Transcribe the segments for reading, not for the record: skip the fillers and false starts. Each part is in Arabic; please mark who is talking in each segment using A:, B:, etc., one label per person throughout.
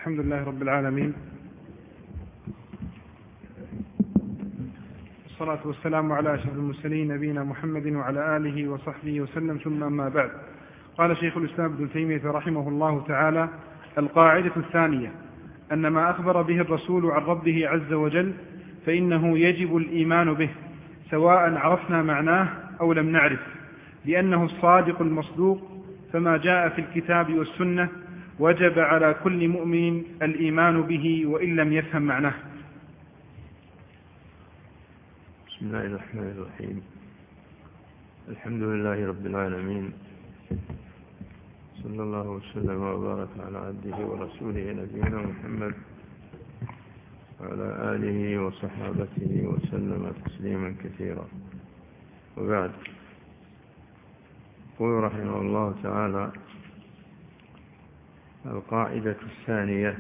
A: الحمد لله رب العالمين، والصلاة والسلام على أشرف المرسلين نبينا محمد وعلى آله وصحبه وسلم، ثم أما بعد. قال شيخ الإسلام ابن تيمية رحمه الله تعالى: القاعدة الثانية أن ما أخبر به الرسول عن ربه عز وجل فإنه يجب الإيمان به سواء عرفنا معناه أو لم نعرف، لأنه الصادق المصدوق، فما جاء في الكتاب والسنة وجب على كل مؤمن الإيمان به وإن لم يفهم معناه.
B: بسم الله الرحمن الرحيم. الحمد لله رب العالمين، صلى الله وسلم وبارك على عبده ورسوله نبينا محمد وعلى آله وصحابته وسلم تسليما كثيرا، وبعد. يقول رحمه الله تعالى: القاعدة الثانية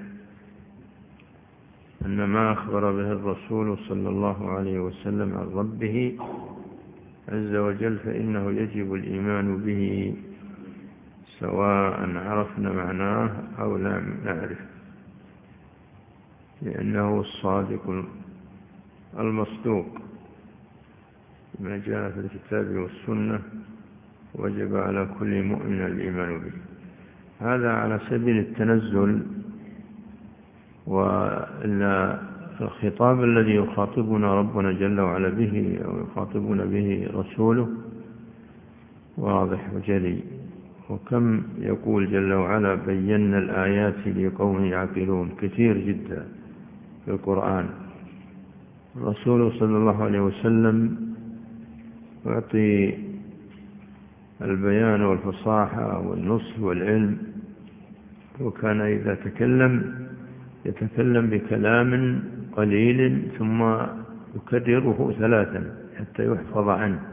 B: أن ما أخبر به الرسول صلى الله عليه وسلم عن ربه عز وجل فإنه يجب الإيمان به سواء عرفنا معناه أو لم نعرف، لأنه الصادق المصدوق، ما جاء في الكتاب والسنة وجب على كل مؤمن الإيمان به. هذا على سبيل التنزل، والخطاب الذي يخاطبنا ربنا جل وعلا به أو يخاطبنا به رسوله واضح وجلي. وكم يقول جل وعلا: بينا الآيات لقوم يعقلون، كثير جدا في القرآن. الرسول صلى الله عليه وسلم يعطي البيان والفصاحة والنصح والعلم، وكان إذا يتكلم بكلام قليل ثم يكرره 3 حتى يحفظ عنه،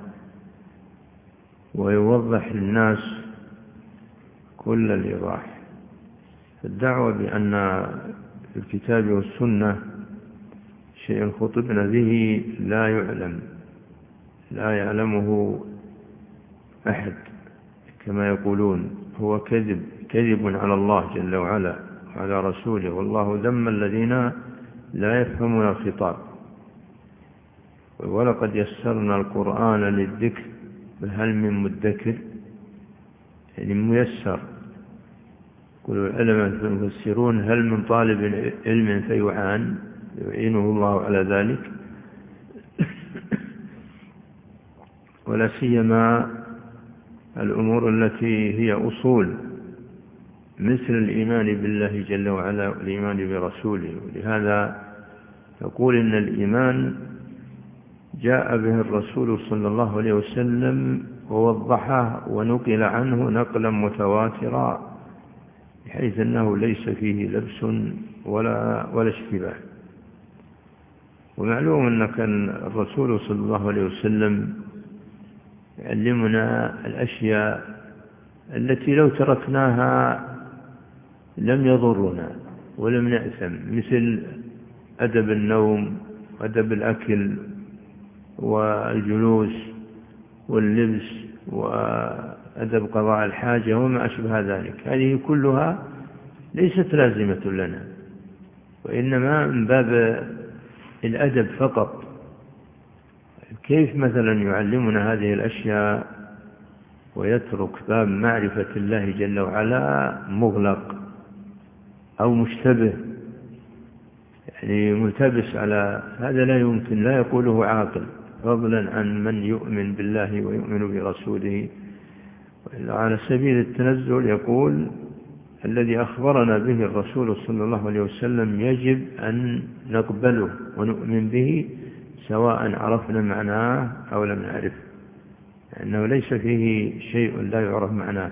B: ويوضح للناس كل الإيضاح. الدعوة بأن في الكتاب والسنة شيء خطبنا به لا يعلمه أحد، كما يقولون هو كذب على الله جل وعلا وعلى رسوله، والله ذم الذين لا يفهمون الخطاب. ولقد يسرنا القرآن للذكر فهل من مدكر، يعني ميسر. يقول العلماء المفسرون: هل من طالب علم يعينه الله على ذلك؟ ولا سيما الأمور التي هي أصول، مثل الإيمان بالله جل وعلا والإيمان برسوله. ولهذا يقول إن الإيمان جاء به الرسول صلى الله عليه وسلم ووضحه ونقل عنه نقلا متواترا، بحيث أنه ليس فيه لبس ولا اشتباه. ومعلوم أن كان الرسول صلى الله عليه وسلم يعلمنا الأشياء التي لو تركناها لم يضرنا ولم نأثم، مثل أدب النوم وأدب الأكل والجلوس واللبس وأدب قضاء الحاجة وما أشبه ذلك. هذه كلها ليست لازمة لنا، وإنما من باب الأدب فقط. كيف مثلا يعلمنا هذه الأشياء ويترك باب معرفة الله جل وعلا مغلق أو مشتبه، يعني ملتبس على هذا؟ لا يمكن، لا يقوله عاقل، فضلا عن من يؤمن بالله ويؤمن برسوله. على سبيل التنزل يقول: الذي أخبرنا به الرسول صلى الله عليه وسلم يجب أن نقبله ونؤمن به سواء عرفنا معناه أو لم نعرف، لأنه ليس فيه شيء لا يعرف معناه.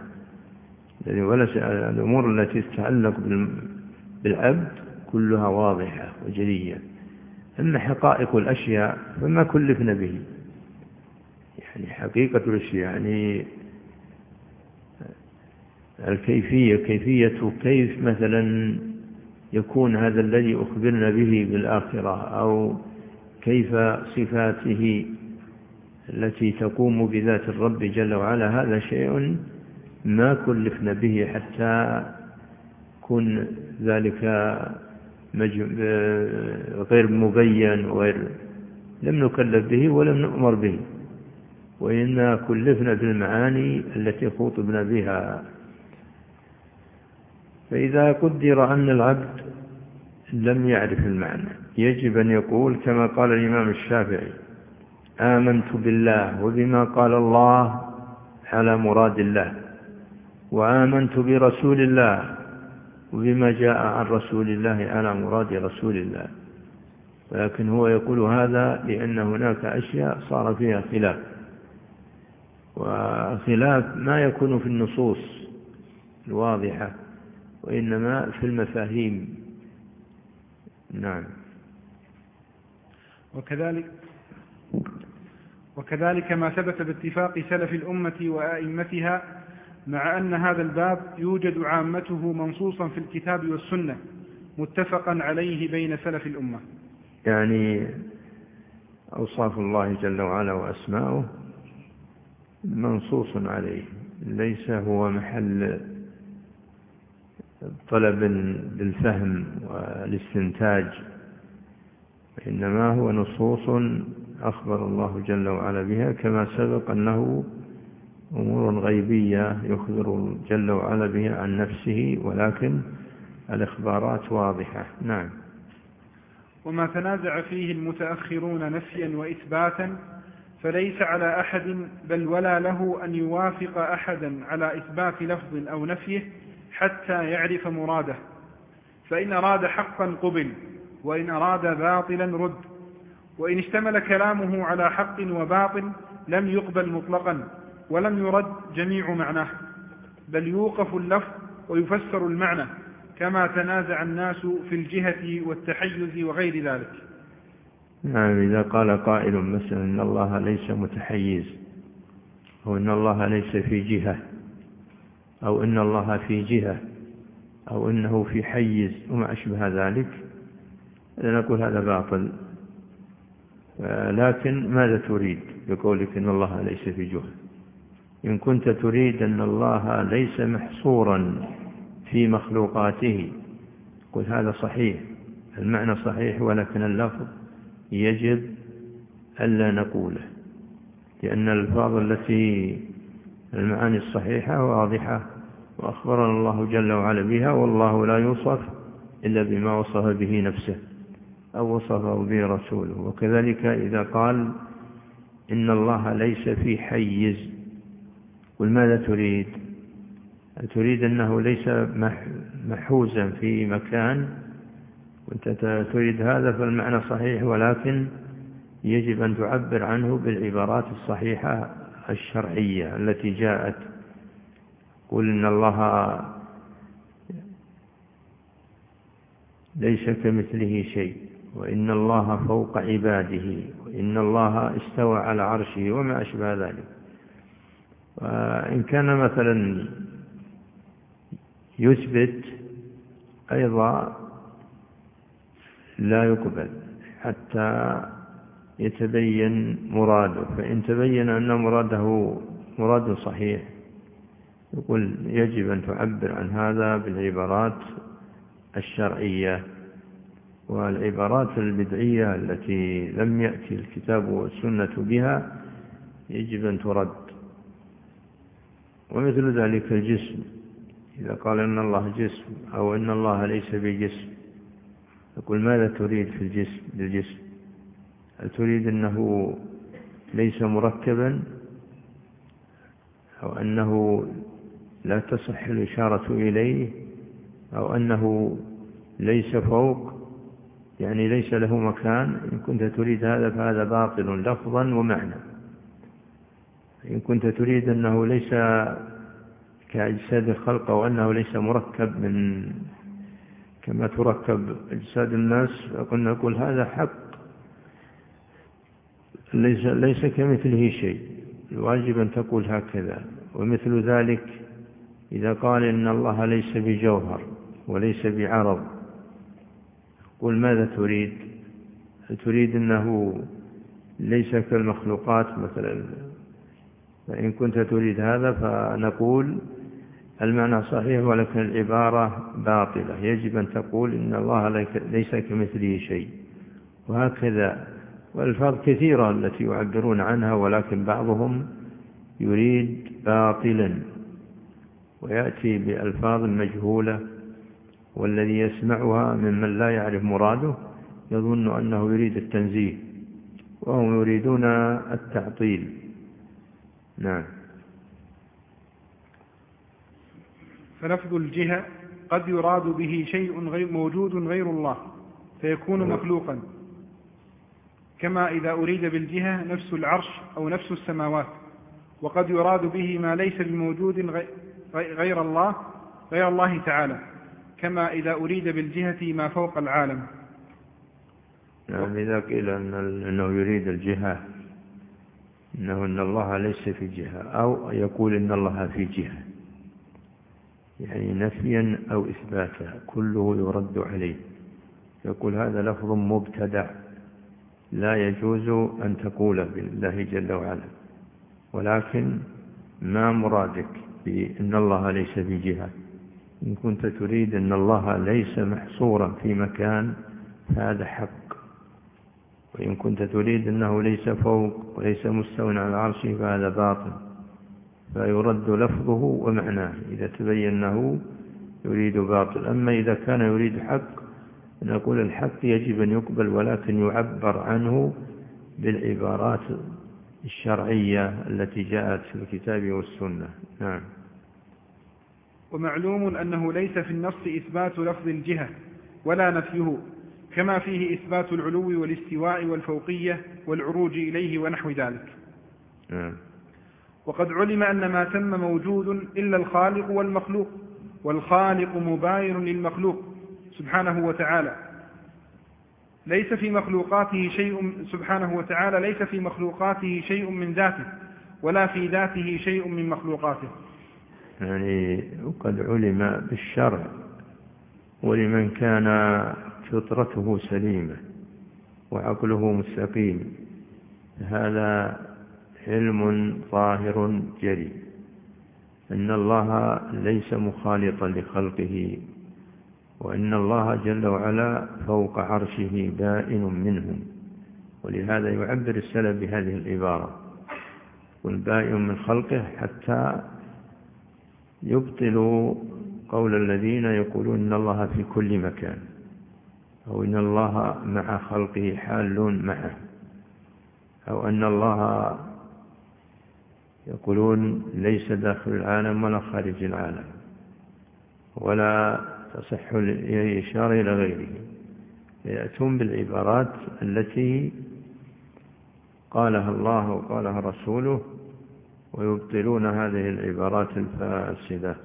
B: الأمور التي تتعلق بالعبد كلها واضحة وجلية. أما حقائق الأشياء فما كلفنا به، يعني حقيقة الأشياء، يعني الكيفية، كيف مثلا يكون هذا الذي أخبرنا به بالآخرة، أو كيف صفاته التي تقوم بذات الرب جل وعلا. هذا شيء ما كلفنا به حتى يكون ذلك غير مبين لم نكلف به ولم نؤمر به، وإنا كلفنا بالمعاني التي خطبنا بها. فإذا قدر أن العبد لم يعرف المعنى يجب أن يقول كما قال الإمام الشافعي: آمنت بالله وبما قال الله على مراد الله، وآمنت برسول الله وبما جاء عن رسول الله على مراد رسول الله. ولكن هو يقول هذا لأن هناك أشياء صار فيها خلاف، وخلاف ما يكون في النصوص الواضحة وإنما في المفاهيم. نعم.
A: وكذلك ما ثبت باتفاق سلف الأمة وأئمتها، مع أن هذا الباب يوجد عامته منصوصا في الكتاب والسنة متفقا عليه بين سلف الأمة.
B: يعني أوصاف الله جل وعلا وأسماؤه منصوص عليه، ليس هو محل طلب للفهم والاستنتاج، إنما هو نصوص أخبر الله جل وعلا بها، كما سبق أنه أمور غيبية يخبر جل وعلا بها عن نفسه، ولكن الإخبارات واضحة. نعم.
A: وما تنازع فيه المتأخرون نفيا وإثباتا فليس على أحد بل ولا له أن يوافق أحدا على إثبات لفظ أو نفيه حتى يعرف مراده، فإن أراد حقا قبل، وإن أراد باطلا رد، وإن اشتمل كلامه على حق وباطل لم يقبل مطلقا ولم يرد جميع معناه، بل يوقف اللفظ ويفسر المعنى، كما تنازع الناس في الجهة والتحيز وغير ذلك.
B: نعم. إذا قال قائل مثلا إن الله ليس متحيز، أو إن الله ليس في جهة، أو إن الله في جهة، أو إنه في حيز وما أشبه ذلك، نقول هذا باطل. لكن ماذا تريد بقولك إن الله ليس في جهة؟ إن كنت تريد أن الله ليس محصورا في مخلوقاته قل هذا صحيح، المعنى صحيح، ولكن اللفظ يجب ألا نقوله، لأن الألفاظ التي المعاني الصحيحة واضحة وأخبرنا الله جل وعلا بها، والله لا يوصف إلا بما وصف به نفسه أو وصفه به رسوله. وكذلك إذا قال إن الله ليس في حيز قل ماذا تريد؟ تريد أنه ليس محوزا في مكان، وأنت تريد هذا فالمعنى صحيح، ولكن يجب أن تعبر عنه بالعبارات الصحيحة الشرعية التي جاءت. قل إن الله ليس كمثله شيء، وإن الله فوق عباده، وإن الله استوى على عرشه وما أشبه ذلك. وإن كان مثلا يثبت أيضا لا يقبل حتى يتبين مراده، فإن تبين أن مراده مراد صحيح يقول يجب أن تعبر عن هذا بالعبارات الشرعية. والعبارات البدعية التي لم يأتي الكتاب والسنة بها يجب أن ترد. ومثل ذلك الجسم، إذا قال إن الله جسم أو إن الله ليس بجسم يقول ماذا تريد في الجسم بالجسم؟ هل تريد أنه ليس مركبا، أو أنه لا تصح الإشارة إليه، أو أنه ليس فوق يعني ليس له مكان؟ إن كنت تريد هذا فهذا باطل لفظا ومعنى. إن كنت تريد أنه ليس كأجساد الخلق، أو أنه ليس مركب من كما تركب أجساد الناس، فقلنا نقول هذا حق، ليس كمثله شيء، الواجب أن تقول هكذا. ومثل ذلك إذا قال إن الله ليس بجوهر وليس بعرض قل ماذا تريد؟ تريد أنه ليس كالمخلوقات مثلا؟ فإن كنت تريد هذا فنقول المعنى صحيح ولكن العبارة باطلة. يجب أن تقول إن الله ليس كمثله شيء، وهكذا. والألفاظ كثيرة التي يعبرون عنها، ولكن بعضهم يريد باطلا ويأتي بألفاظ مجهولة، والذي يسمعها ممن لا يعرف مراده يظن أنه يريد التنزيه، وهم يريدون التعطيل. نعم.
A: فلفظ الجهة قد يراد به شيء غير موجود غير الله فيكون مخلوقا، كما إذا أريد بالجهة نفس العرش أو نفس السماوات، وقد يراد به ما ليس بموجود غير الله تعالى، كما إذا أريد بالجهة ما فوق العالم.
B: نعم. إذا قيل أنه يريد الجهة إن الله ليس في جهة، أو يقول إن الله في جهة، يعني نفيا أو إثباتا، كله يرد عليه. يقول هذا لفظ مبتدع لا يجوز أن تقوله بالله جل وعلا، ولكن ما مرادك بأن الله ليس في جهة؟ إن كنت تريد أن الله ليس محصورا في مكان فهذا حق، وإن كنت تريد أنه ليس فوق وليس مستوى على العرش فهذا باطل، فيرد لفظه ومعناه إذا تبين أنه يريد باطل. أما إذا كان يريد حق نقول الحق يجب أن يقبل، ولكن يعبر عنه بالعبارات الشرعية التي جاءت في الكتاب والسنة. نعم.
A: ومعلوم أنه ليس في النص إثبات لفظ الجهة ولا نفيه، كما فيه إثبات العلو والاستواء والفوقية والعروج إليه ونحو ذلك. وقد علم أن ما تم موجود إلا الخالق والمخلوق، والخالق مباين للمخلوق سبحانه وتعالى، ليس في مخلوقاته شيء من ذاته، ولا في ذاته شيء من مخلوقاته.
B: يعني وقد علم بالشرع، ولمن كان فطرته سليمة وعقله مستقيم، هذا علم ظاهر جلي أن الله ليس مخالطا لخلقه، وأن الله جل وعلا فوق عرشه بائن منهم. ولهذا يعبر السلف بهذه العبارة، والبائن من خلقه، حتى يبطلوا قول الذين يقولون إن الله في كل مكان، أو إن الله مع خلقه حال معه، أو أن الله يقولون ليس داخل العالم ولا خارج العالم، ولا تصح الإشارة إلى غيره. يأتون بالعبارات التي قالها الله وقالها رسوله، ويبطلون هذه العبارات الفاسدة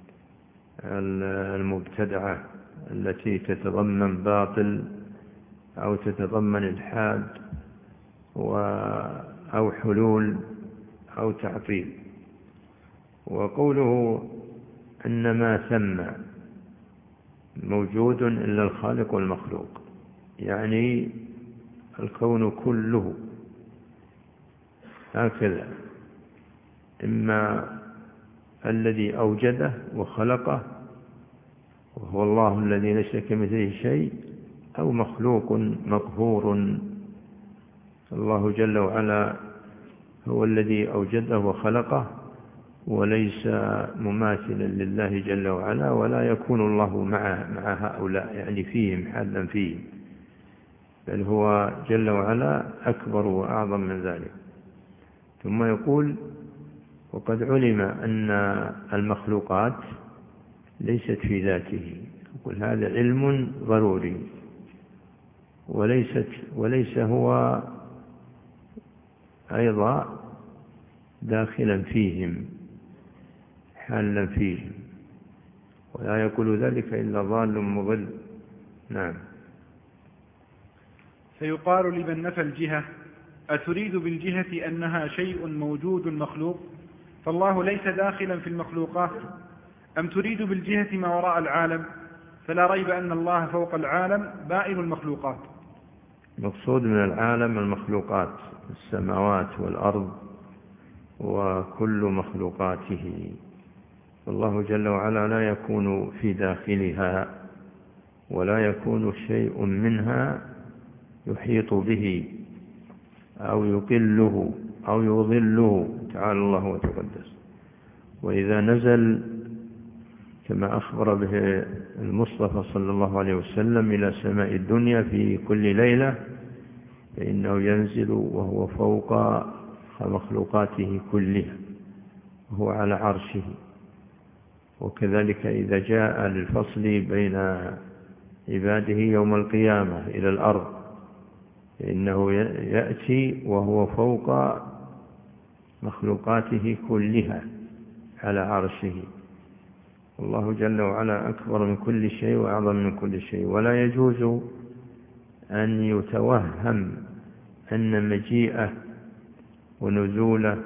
B: المبتدعة التي تتضمن باطل أو تتضمن الحاد أو حلول أو تعطيل. وقوله أن ما ثم موجود إلا الخالق والمخلوق، يعني الكون كله هكذا، إما الذي أوجده وخلقه وهو الله الذي ليس كمثله شيء، أو مخلوق مقهور. الله جل وعلا هو الذي أوجده وخلقه، وليس مماثلا لله جل وعلا، ولا يكون الله مع هؤلاء، يعني فيهم حالا فيهم، بل هو جل وعلا أكبر وأعظم من ذلك. ثم يقول وقد علم أن المخلوقات ليست في ذاته. يقول هذا علم ضروري، وليس هو أيضا داخلا فيهم حالا فيهم، ولا يقول ذلك إلا ضال مضل. نعم.
A: فيقال لمن نفى الجهة: أتريد بالجهة أنها شيء موجود مخلوق، فالله ليس داخلا في المخلوقات، أم تريد بالجهة ما وراء العالم؟ فلا ريب أن الله فوق العالم بائن المخلوقات.
B: مقصود من العالم المخلوقات، السماوات والأرض وكل مخلوقاته، والله جل وعلا لا يكون في داخلها ولا يكون شيء منها يحيط به أو يقله أو يضله تعالى الله وتقدس. وإذا نزل كما أخبر به المصطفى صلى الله عليه وسلم إلى سماء الدنيا في كل ليلة فإنه ينزل وهو فوق مخلوقاته كلها وهو على عرشه. وكذلك إذا جاء للفصل بين عباده يوم القيامة إلى الأرض فإنه يأتي وهو فوق مخلوقاته كلها على عرشه. الله جل وعلا أكبر من كل شيء وأعظم من كل شيء. ولا يجوز أن يتوهم أن مجيئه ونزوله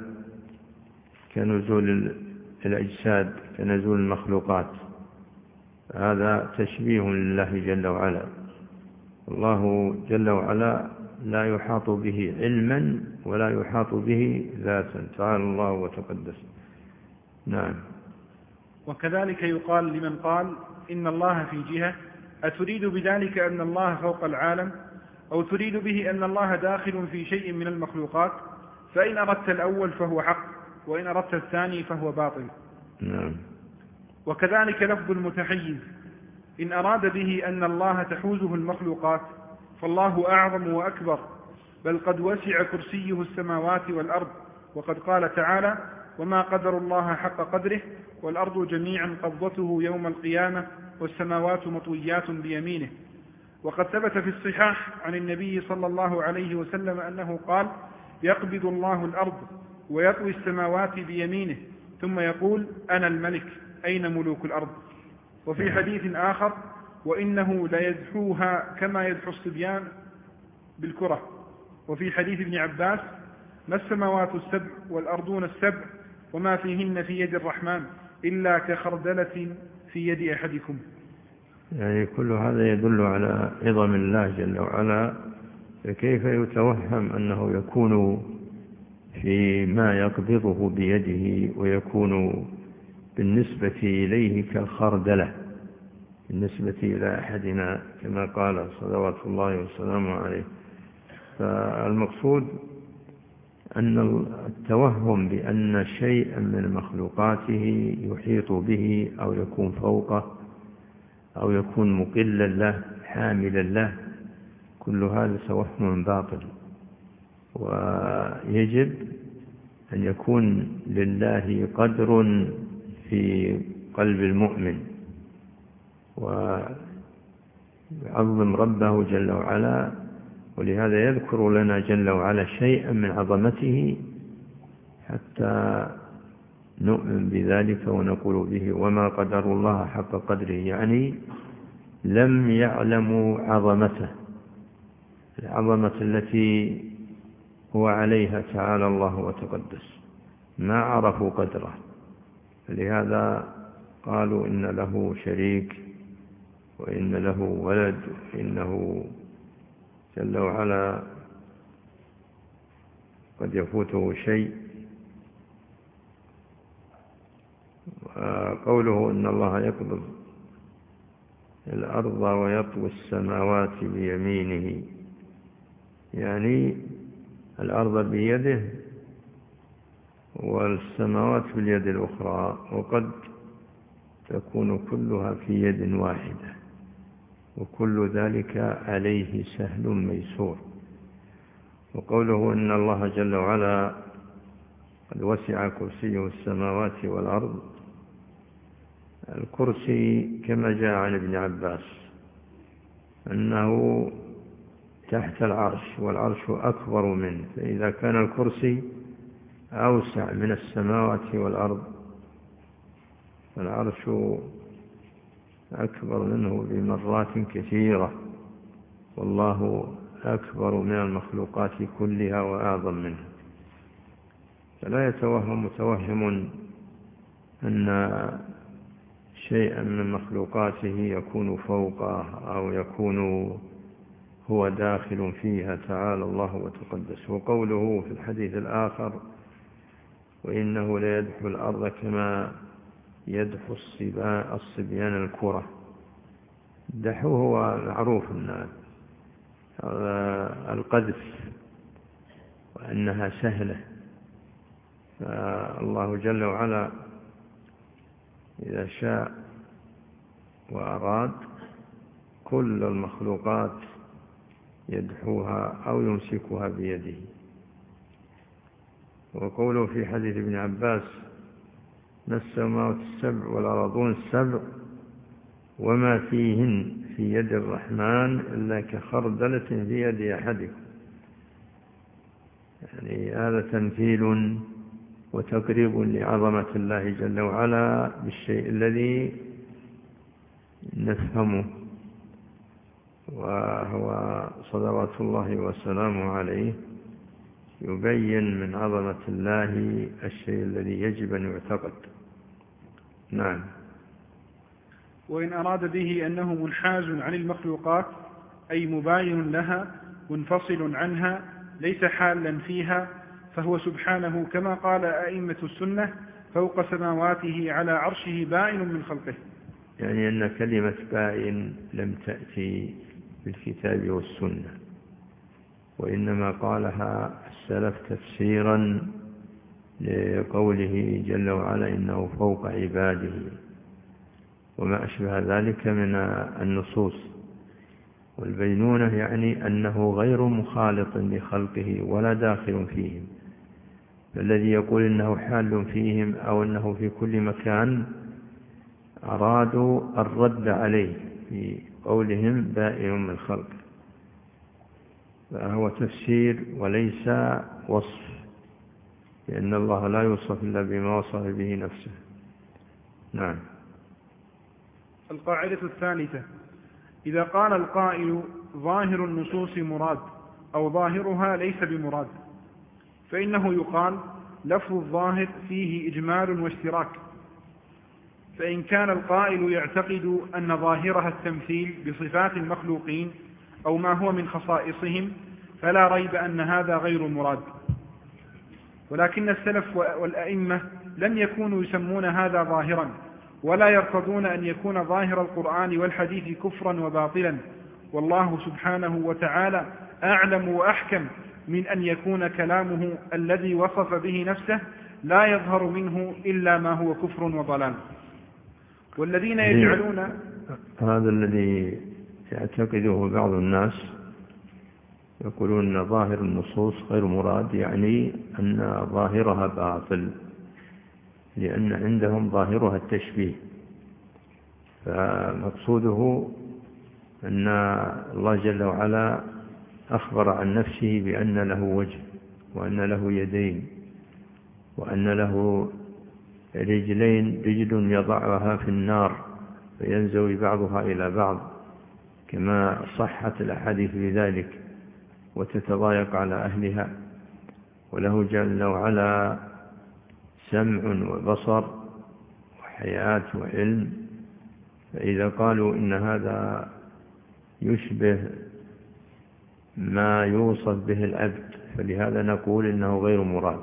B: كنزول الأجساد كنزول المخلوقات، هذا تشبيه لله جل وعلا. الله جل وعلا لا يحاط به علما ولا يحاط به ذاتا تعالى الله وتقدس. نعم.
A: وكذلك يقال لمن قال إن الله في جهة، أتريد بذلك أن الله فوق العالم، أو تريد به أن الله داخل في شيء من المخلوقات؟ فإن أردت الأول فهو حق، وإن أردت الثاني فهو باطل.
B: نعم.
A: وكذلك لفظ المتحيز إن أراد به أن الله تحوزه المخلوقات فالله أعظم وأكبر، بل قد وسع كرسيه السماوات والأرض، وقد قال تعالى وما قدر الله حق قدره والأرض جميعا قبضته يوم القيامة والسماوات مطويات بيمينه. وقد ثبت في الصحاح عن النبي صلى الله عليه وسلم أنه قال يقبض الله الأرض ويطوي السماوات بيمينه ثم يقول أنا الملك أين ملوك الأرض. وفي حديث آخر وإنه ليدحوها كما يدحو الصبيان بالكرة. وفي حديث ابن عباس ما السماوات السبع والأرضون السبع وما فيهن في يد الرحمن إلا كخردلة في يد أحدكم.
B: يعني كل هذا يدل على عظم الله جل وعلا، فكيف يتوهم أنه يكون في ما يقبضه بيده ويكون بالنسبة إليه كالخردلة بالنسبة إلى أحدنا كما قال صلوات الله وسلامه عليه. فالمقصود أن التوهم بأن شيئا من مخلوقاته يحيط به أو يكون فوقه أو يكون مقلا له حاملا له، كل هذا توهم باطل. ويجب أن يكون لله قدر في قلب المؤمن ويعظم ربه جل وعلا، ولهذا يذكر لنا جل وعلا شيئا من عظمته حتى نؤمن بذلك ونقول به وما قدر الله حق قدره، يعني لم يعلموا عظمته، العظمة التي هو عليها تعالى الله وتقدس، ما عرفوا قدره. لهذا قالوا إن له شريك وإن له ولد، إنه جل وعلا قد يفوته شيء. وقوله إن الله يقبض الأرض ويطوي السماوات بيمينه، يعني الأرض بيده والسماوات باليد الأخرى، وقد تكون كلها في يد واحدة، وكل ذلك عليه سهل ميسور. وقوله إن الله جل وعلا قد وسع كرسيه السماوات والأرض، الكرسي كما جاء عن ابن عباس أنه تحت العرش والعرش أكبر منه، فإذا كان الكرسي أوسع من السماوات والأرض فالعرش أكبر منه بمرات كثيرة، والله أكبر من المخلوقات كلها وأعظم منه. فلا يتوهم متوهم أن شيئا من مخلوقاته يكون فوقه أو يكون هو داخل فيها تعالى الله وتقدس. وقوله في الحديث الآخر وإنه ليدحو الأرض كما يدحو الصبيان الكرة. الدحو هو معروف أن القذف وأنها سهلة. فالله جل وعلا إذا شاء وأراد كل المخلوقات يدحوها أو يمسكها بيده. وقوله في حديث ابن عباس: ما السماوات السبع والأرضون السبع وما فيهن في يد الرحمن إلا كخردلة في يد أحدكم. يعني هذا تمثيل وتقريب لعظمة الله جل وعلا بالشيء الذي نفهمه، وهو صلوات الله وسلامه عليه يبين من عظمة الله الشيء الذي يجب أن يعتقد. نعم.
A: وإن أراد به أنه منحاز عن المخلوقات أي مباين لها منفصل عنها ليس حالا فيها، فهو سبحانه كما قال أئمة السنة فوق سماواته على عرشه بائن من خلقه.
B: يعني أن كلمة بائن لم تأتي بالكتاب والسنة، وإنما قالها السلف تفسيرا لقوله جل وعلا إنه فوق عباده وما أشبه ذلك من النصوص. والبينونة يعني أنه غير مخالط لخلقه ولا داخل فيهم، فالذي يقول إنه حال فيهم أو أنه في كل مكان أرادوا الرد عليه في قولهم بائن من خلقه، فهو تفسير وليس وصف، لأن الله لا يوصف إلا بما وصف به نفسه. نعم.
A: القاعدة الثالثة: إذا قال القائل ظاهر النصوص مراد أو ظاهرها ليس بمراد، فإنه يقال لفظ الظاهر فيه إجمال واشتراك. فإن كان القائل يعتقد أن ظاهرها التمثيل بصفات المخلوقين أو ما هو من خصائصهم فلا ريب أن هذا غير مراد. ولكن السلف والأئمة لم يكونوا يسمون هذا ظاهرا، ولا يرتضون أن يكون ظاهر القرآن والحديث كفرا وباطلا، والله سبحانه وتعالى أعلم وأحكم من أن يكون كلامه الذي وصف به نفسه لا يظهر منه إلا ما هو كفر وضلال. والذين يجعلون
B: هذا الذي يعتقده بعض الناس يقولون أن ظاهر النصوص غير مراد، يعني أن ظاهرها باطل، لأن عندهم ظاهرها التشبيه. فمقصوده أن الله جل وعلا أخبر عن نفسه بأن له وجه وأن له يدين وأن له رجلين، رجل يضعها في النار فينزوي بعضها إلى بعض كما صحت الأحاديث بذلك وتتضايق على أهلها، وله جل وعلا سمع وبصر وحياة وعلم. فإذا قالوا إن هذا يشبه ما يوصف به العبد فلهذا نقول إنه غير مراد،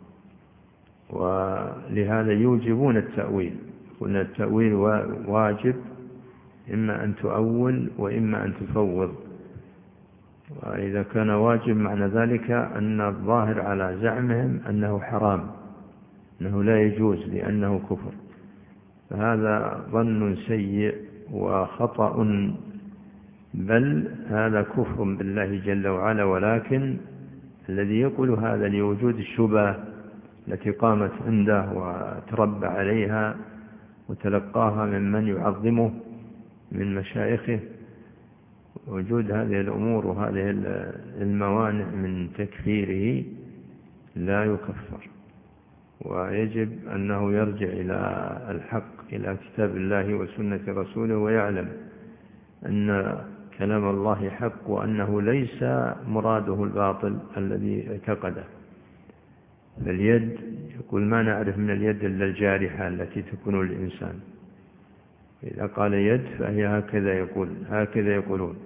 B: ولهذا يوجبون التأويل. قلنا التأويل واجب، إما أن تؤول وإما أن تفوض. وإذا كان واجب معنى ذلك أن الظاهر على زعمهم أنه حرام، أنه لا يجوز لأنه كفر، فهذا ظن سيء وخطأ، بل هذا كفر بالله جل وعلا. ولكن الذي يقول هذا لوجود الشبهة التي قامت عنده وتربى عليها وتلقاها ممن يعظمه من مشايخه، وجود هذه الأمور وهذه الموانع من تكفيره لا يكفر، ويجب أنه يرجع إلى الحق، إلى كتاب الله وسنة رسوله، ويعلم أن كلام الله حق وأنه ليس مراده الباطل الذي اعتقده. فاليد يقول ما نعرف من اليد إلا الجارحة التي تكون للإنسان، إذا قال يد فهي هكذا يقولون،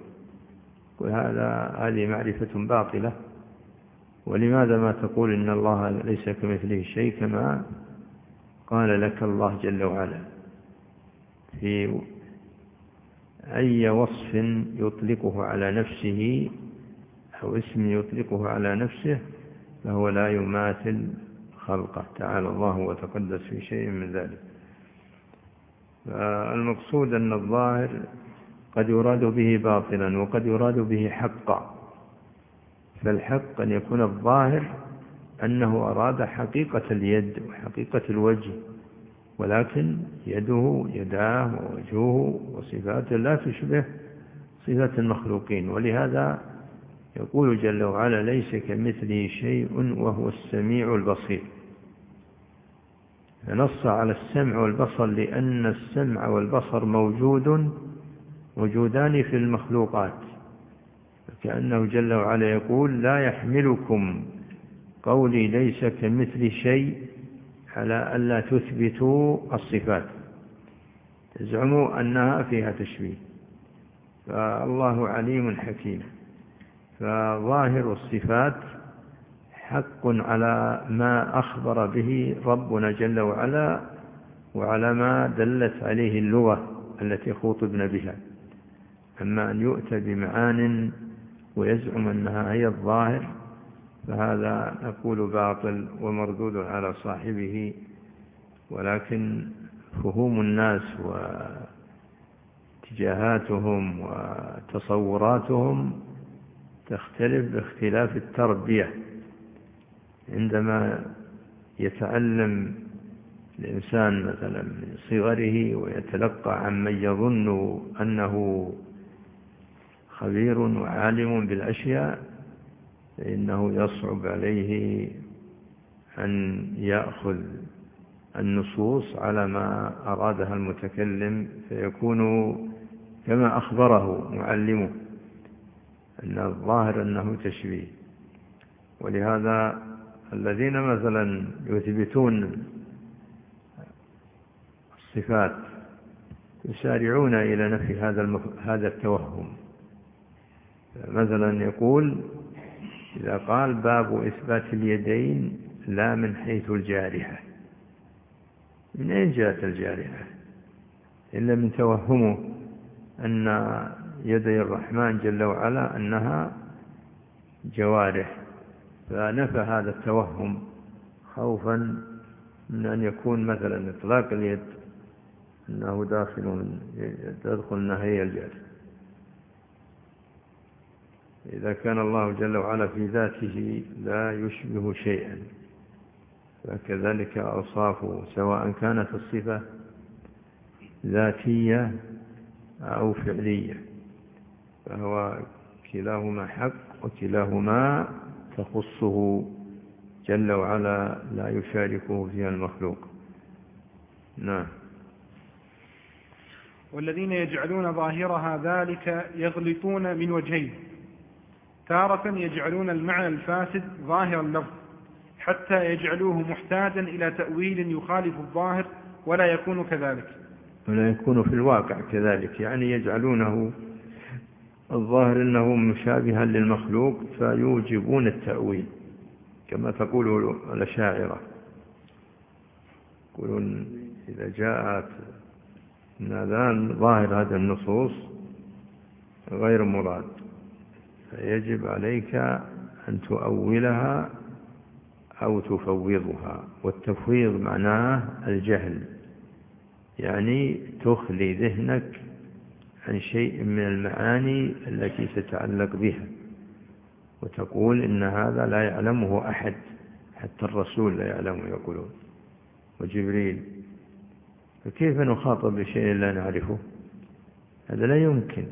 B: هذه معرفة باطلة. ولماذا ما تقول إن الله ليس كمثله شيء كما قال لك الله جل وعلا في أي وصف يطلقه على نفسه أو اسم يطلقه على نفسه فهو لا يماثل خلقه تعالى الله وتقدس في شيء من ذلك. فالمقصود أن الظاهر قد يراد به باطلا وقد يراد به حقا. فالحق أن يكون الظاهر أنه أراد حقيقة اليد وحقيقة الوجه، ولكن يده يداه ووجهه وصفاته لا تشبه صفات المخلوقين. ولهذا يقول جل وعلا ليس كمثله شيء وهو السميع البصير. فنص على السمع والبصر لأن السمع والبصر موجودان في المخلوقات، كأنه جل وعلا يقول لا يحملكم قولي ليس كمثل شيء على ألا تثبتوا الصفات، تزعموا أنها فيها تشبيه. فالله عليم حكيم. فظاهر الصفات حق على ما أخبر به ربنا جل وعلا وعلى ما دلت عليه اللغة التي خُطبنا بها. أما أن يؤتى بمعان ويزعم أنها هي الظاهر فهذا نقول باطل ومردود على صاحبه. ولكن فهوم الناس واتجاهاتهم وتصوراتهم تختلف باختلاف التربية. عندما يتعلم الإنسان مثلا من صغره ويتلقى عمن يظن أنه خبير وعالم بالأشياء فإنه يصعب عليه أن يأخذ النصوص على ما أرادها المتكلم، فيكون كما أخبره معلمه أن الظاهر أنه تشبيه. ولهذا الذين مثلا يثبتون الصفات يسارعون إلى نفي هذا التوهم. مثلا يقول إذا قال باب إثبات اليدين لا من حيث الجارحة، من أين جاءت الجارحة إلا من توهمه أن يدي الرحمن جل وعلا أنها جوارح، فنفى هذا التوهم خوفا من أن يكون مثلا إطلاق اليد أنه تدخل النهي الجارح. إذا كان الله جل وعلا في ذاته لا يشبه شيئا فكذلك أوصافه سواء كانت الصفة ذاتية أو فعلية فهو كلاهما حق وكلاهما تخصه جل وعلا لا يشاركه فيها المخلوق. نعم.
A: والذين يجعلون ظاهرها ذلك يغلطون من وجهين: تارة يجعلون المعنى الفاسد ظاهر اللفظ حتى يجعلوه محتاجا إلى تأويل يخالف الظاهر ولا يكون كذلك،
B: ولا يكون في الواقع كذلك، يعني يجعلونه الظاهر أنه مشابها للمخلوق فيوجبون التأويل كما تقول الأشاعرة، يقولون إذا جاءت نادان ظاهر هذا النصوص غير مراد فيجب عليك أن تؤولها أو تفوضها. والتفويض معناه الجهل، يعني تخلي ذهنك عن شيء من المعاني التي تتعلق بها وتقول إن هذا لا يعلمه أحد، حتى الرسول لا يعلمه يقولون وجبريل، فكيف نخاطب بشيء لا نعرفه؟ هذا لا يمكن.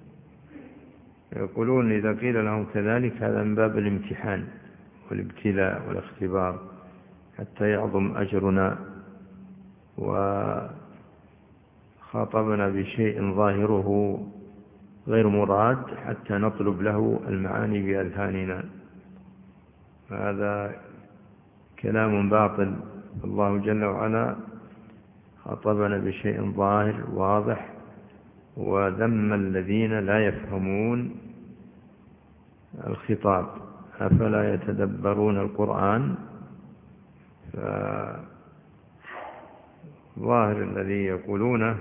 B: يقولون إذا قيل لهم كذلك هذا من باب الامتحان والابتلاء والاختبار حتى يعظم أجرنا، وخاطبنا بشيء ظاهره غير مراد حتى نطلب له المعاني بأذهاننا. هذا كلام باطل. الله جل وعلا خاطبنا بشيء ظاهر واضح وذم الذين لا يفهمون الخطاب. أفلا يتدبرون القرآن؟ الظاهر الذي يقولونه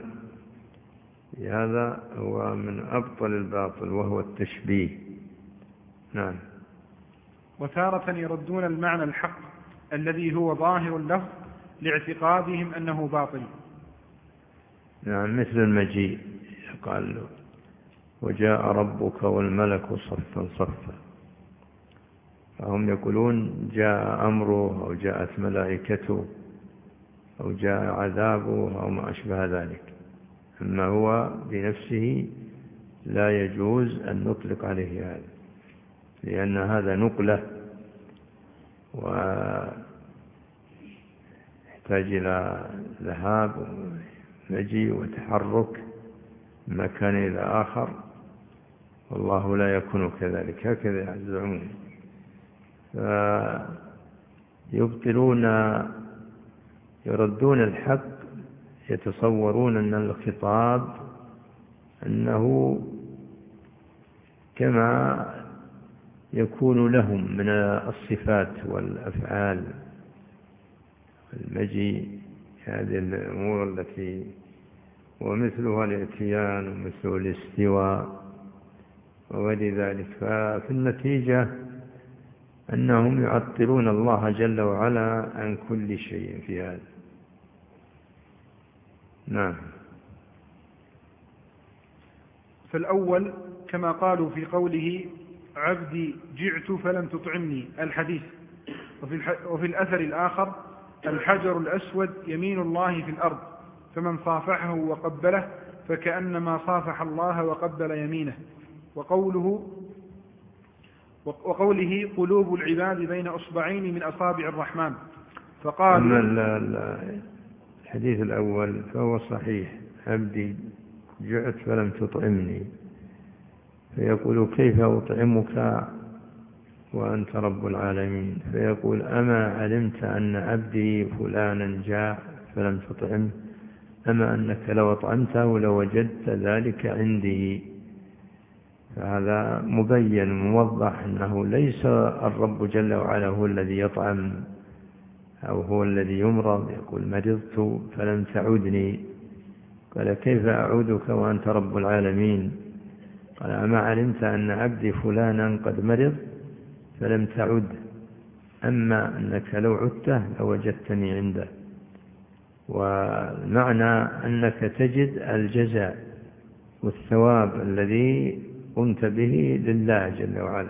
B: هذا هو من أبطل الباطل، وهو التشبيه. نعم.
A: وتارة يردون المعنى الحق الذي هو ظاهر اللفظ لاعتقادهم أنه باطل.
B: نعم، مثل المجيء، قال وجاء ربك والملك صفا صفا، فهم يقولون جاء أمره أو جاءت ملائكته أو جاء عذابه أو ما أشبه ذلك، أما هو بنفسه لا يجوز أن نطلق عليه هذا، لأن هذا نقلة ويحتاج إلى ذهاب ومجيء وتحرك من مكان إلى آخر، والله لا يكون كذلك، هكذا يزعمون. فيبطلون يردون الحق، يتصورون أن الخطاب أنه كما يكون لهم من الصفات والأفعال، المجيء، هذه الأمور التي ومثلها الاتيان ومثل الاستواء وغير ذلك. ففي النتيجة أنهم يعطلون الله جل وعلا عن كل شيء في هذا. نعم.
A: فالأول كما قالوا في قوله عبدي جعت فلم تطعمني الحديث، وفي الأثر الآخر الحجر الأسود يمين الله في الأرض، فمن صافحه وقبله فكأنما صافح الله وقبل يمينه. وقوله قلوب العباد بين أصبعين من أصابع الرحمن، فقال
B: أما الحديث الأول فهو صحيح، عبدي جعت فلم تطعمني، فيقول كيف أطعمك وأنت رب العالمين؟ فيقول أما علمت أن عبدي فلانا جاع فلم تطعمه، أما أنك لو أطعمته لوجدت ذلك عندي. فهذا مبين موضح أنه ليس الرب جل وعلا هو الذي يطعم أو هو الذي يمرض. يقول مرضت فلم تعودني، قال كيف أعودك وأنت رب العالمين؟ قال أما علمت أن عبدي فلانا قد مرض فلم تعد، أما أنك لو عدته لوجدتني عنده. والمعنى أنك تجد الجزاء والثواب الذي قمت به لله جل وعلا.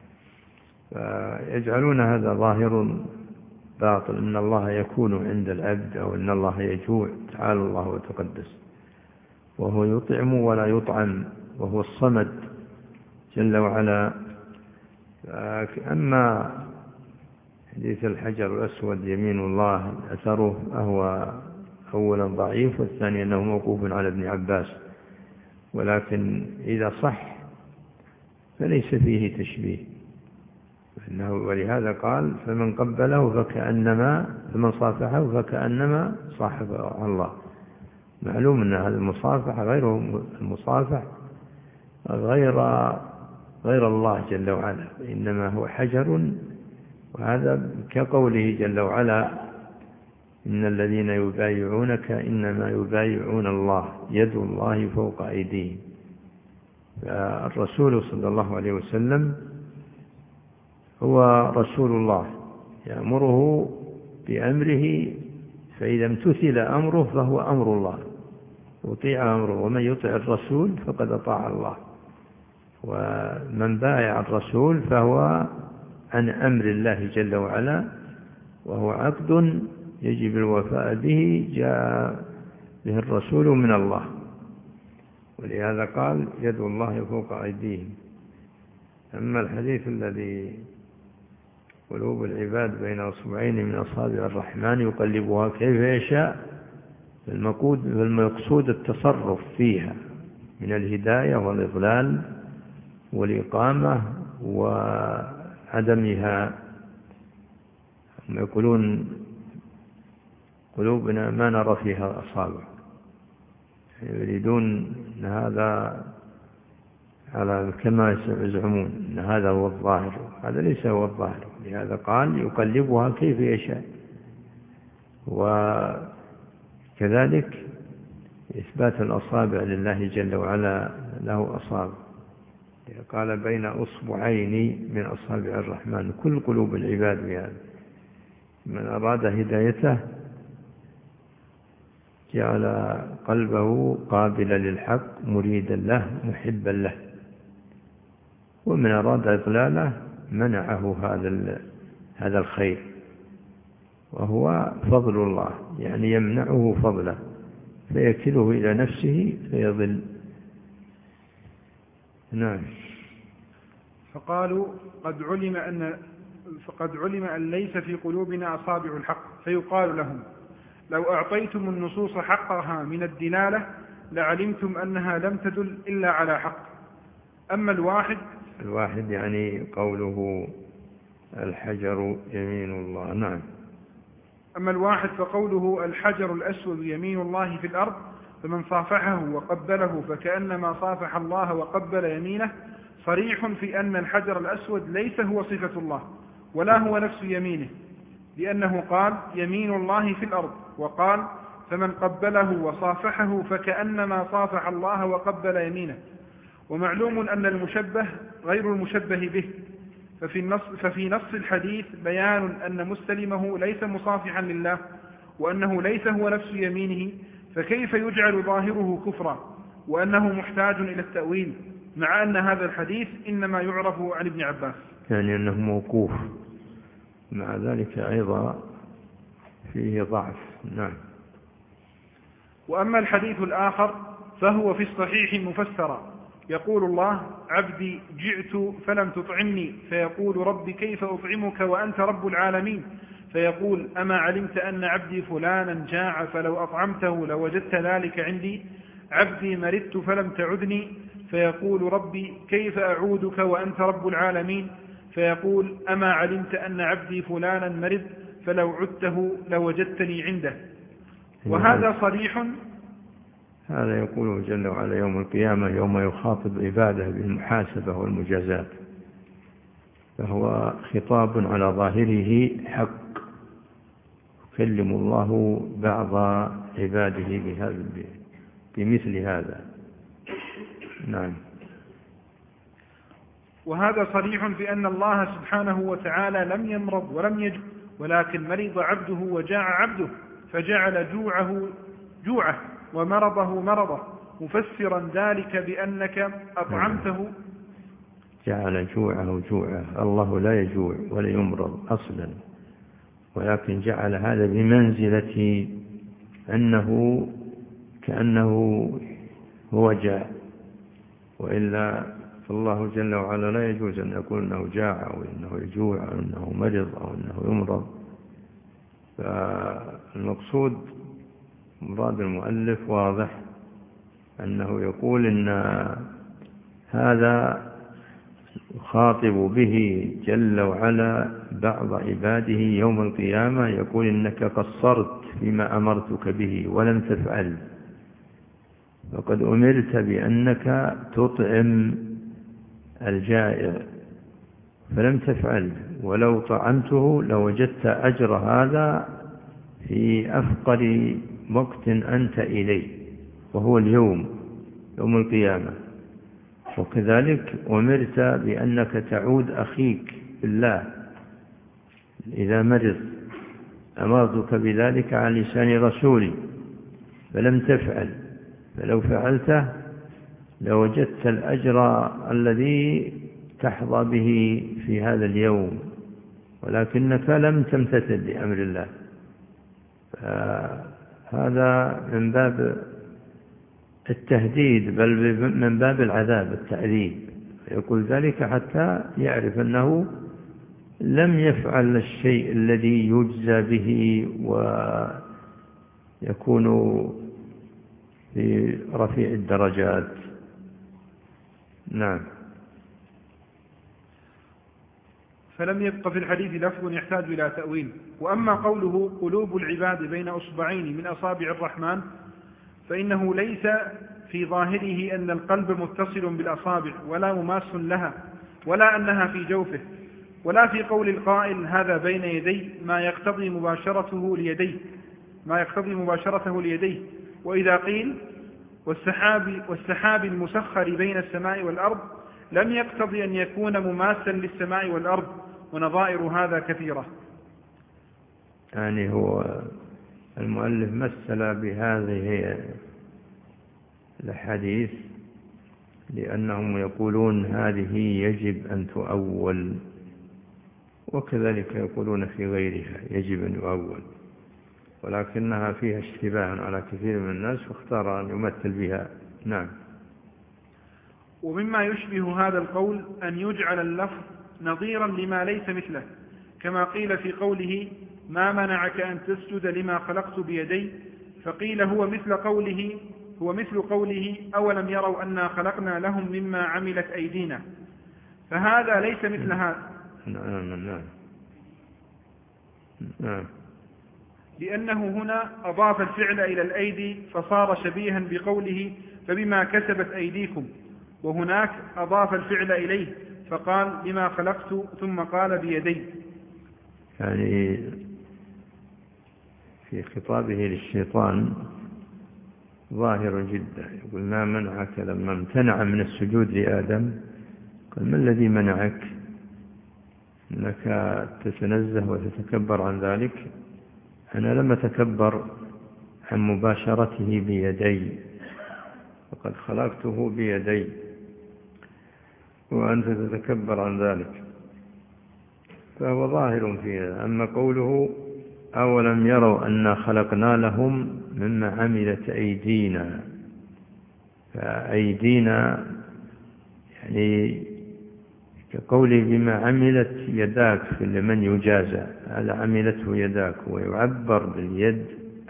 B: فيجعلون هذا ظاهر باطل، أن الله يكون عند العبد أو أن الله يجوع، تعالى الله وتقدس، وهو يطعم ولا يطعم، وهو الصمد جل وعلا. أما حديث الحجر الأسود يمين الله أثره فهو أولا ضعيف، والثاني أنه موقوف على ابن عباس، ولكن إذا صح فليس فيه تشبيه، ولهذا قال فمن قبله فمن صافحه فكأنما صاحب الله. معلوم أن هذا المصافح غير المصافح غير الله جل وعلا، إنما هو حجر. وهذا كقوله جل وعلا إن الذين يبايعونك إنما يبايعون الله يد الله فوق أيديهم. فالرسول صلى الله عليه وسلم هو رسول الله، يأمره بأمره، فإذا امتثل أمره فهو أمر الله، يطيع أمره، ومن يطع الرسول فقد أطاع الله. ومن بايع الرسول فهو عن أمر الله جل وعلا، وهو عقد يجب الوفاء به، جاء به الرسول من الله، ولهذا قال يد الله فوق أيديهم. أما الحديث الذي قلوب العباد بين أصبعين من أصابع الرحمن يقلبها كيف يشاء، فالمقصود التصرف فيها من الهداية والإضلال والإقامة وعدمها. هم يقولون قلوبنا ما نرى فيها أصابع، يريدون أن هذا على كما يزعمون أن هذا هو الظاهر، هذا ليس هو الظاهر. لهذا قال يقلبها كيف يشاء. كذلك إثبات الأصابع لله جل وعلا له أصابع، قال بين أصبعين من أصابع الرحمن كل قلوب العباد بهذا. من أراد هدايته جعل قلبه قابلا للحق مريدا له محبا له، ومن أراد إضلاله منعه هذا الخير، وهو فضل الله، يعني يمنعه فضله فيكله إلى نفسه فيضل. نعم.
A: فقالوا قد علم أن ليس في قلوبنا أصابع الحق، فيقال لهم لو أعطيتم النصوص حقها من الدلالة لعلمتم أنها لم تدل إلا على حق. أما الواحد
B: يعني قوله الحجر يمين الله. نعم.
A: أما الواحد فقوله الحجر الأسود يمين الله في الأرض، فمن صافحه وقبله فكأنما صافح الله وقبل يمينه، صريح في أن الحجر الأسود ليس هو صفة الله ولا هو نفس يمينه، لأنه قال يمين الله في الأرض، وقال فمن قبله وصافحه فكأنما صافح الله وقبل يمينه. ومعلوم أن المشبه غير المشبه به، ففي نص الحديث بيان أن مستلمه ليس مصافحا لله وأنه ليس هو نفس يمينه، فكيف يجعل ظاهره كفرا وأنه محتاج إلى التأويل، مع أن هذا الحديث إنما يعرف عن ابن عباس،
B: يعني أنه موقوف، مع ذلك أيضا فيه ضعف. نعم.
A: وأما الحديث الآخر فهو في الصحيح مفسرا، يقول الله عبدي جئت فلم تطعمني، فيقول رب كيف أطعمك وأنت رب العالمين، فيقول أما علمت أن عبدي فلانا جاع فلو أطعمته لوجدت ذلك عندي، عبدي مرضت فلم تعدني، فيقول ربي كيف أعودك وأنت رب العالمين، فيقول أما علمت أن عبدي فلانا مرض فلو عدته لوجدتني عنده. وهذا صريح.
B: هذا يقوله جل وعلا يوم القيامة يوم يخاطب عباده بالمحاسبة والمجازات، فهو خطاب على ظاهره حق، يكلم الله بعض عباده بمثل هذا. نعم.
A: وهذا صريح في أن الله سبحانه وتعالى لم يمرض ولم يجوع، ولكن مرض عبده وجاع عبده، فجعل جوعه ومرضه مرضه، مفسرا ذلك بأنك أطعمته.
B: جعل جوعه جوعه، الله لا يجوع ولا يمرض أصلا، ولكن جعل هذا بمنزلة أنه كأنه هو جاع، وإلا فالله جل وعلا لا يجوز أن يقول أنه جاع أو أنه يجوع أو أنه مرض أو أنه يمرض. فالمقصود مراد المؤلف واضح، أنه يقول إن هذا يخاطب به جل وعلا بعض عباده يوم القيامة، يقول إنك قصرت فيما أمرتك به ولم تفعل، وقد أمرت بأنك تطعم الجائع فلم تفعل، ولو طعمته لوجدت أجر هذا في أفقر وقت أنت إليه، وهو اليوم يوم القيامة. وكذلك أمرت بأنك تعود أخيك بالله إذا مرض، أمرتك بذلك على لسان رسولي فلم تفعل، فلو فعلته لوجدت الأجر الذي تحظى به في هذا اليوم، ولكنك لم تمتثل لأمر الله. هذا من باب التهديد، بل من باب العذاب التعذيب، يقول ذلك حتى يعرف أنه لم يفعل الشيء الذي يجزى به ويكون في رفيع الدرجات. نعم.
A: فلم يبق في الحديث لفظ يحتاج إلى تأويل. وأما قوله قلوب العباد بين أصبعين من أصابع الرحمن، فإنه ليس في ظاهره أن القلب متصل بالأصابع ولا مماس لها، ولا أنها في جوفه، ولا في قول القائل هذا بين يدي ما يقتضي مباشرته ليديه، ما يقتضي مباشرته ليديه. وإذا قيل والسحاب المسخر بين السماء والأرض لم يقتضي أن يكون مماسا للسماء والأرض، ونظائر هذا كثيرة.
B: يعني هو المؤلف مثل بهذه الحديث لأنهم يقولون هذه يجب أن تؤول، وكذلك يقولون في غيرها يجب أن يؤول، ولكنها فيها اشتباه على كثير من الناس فاختار أن يمثل بها. نعم.
A: ومما يشبه هذا القول أن يجعل اللفظ نظيرا لما ليس مثله، كما قيل في قوله ما منعك أن تسجد لما خلقت بيدي، فقيل هو مثل قوله أولم يروا أنا خلقنا لهم مما عملت أيدينا، فهذا ليس مثل هذا.
B: نعم.
A: لأنه هنا أضاف الفعل إلى الأيدي فصار شبيها بقوله فبما كسبت أيديكم، وهناك أضاف الفعل إليه فقال بما خلقت ثم قال بيدي.
B: يعني في خطابه للشيطان ظاهر جدا، يقول ما منعك لما امتنع من السجود لآدم، قال ما الذي منعك أنك تتنزه وتتكبر عن ذلك؟ أنا لم أتكبر عن مباشرته بيدي، فقد خلقته بيدي وأنت تتكبر عن ذلك، فهو ظاهر فيها. أما قوله أولم يروا أنا خلقنا لهم مما عملت أيدينا، فأيدينا يعني كقوله بما عملت يداك في لمن يجازى، هذا عملته يداك، ويعبر باليد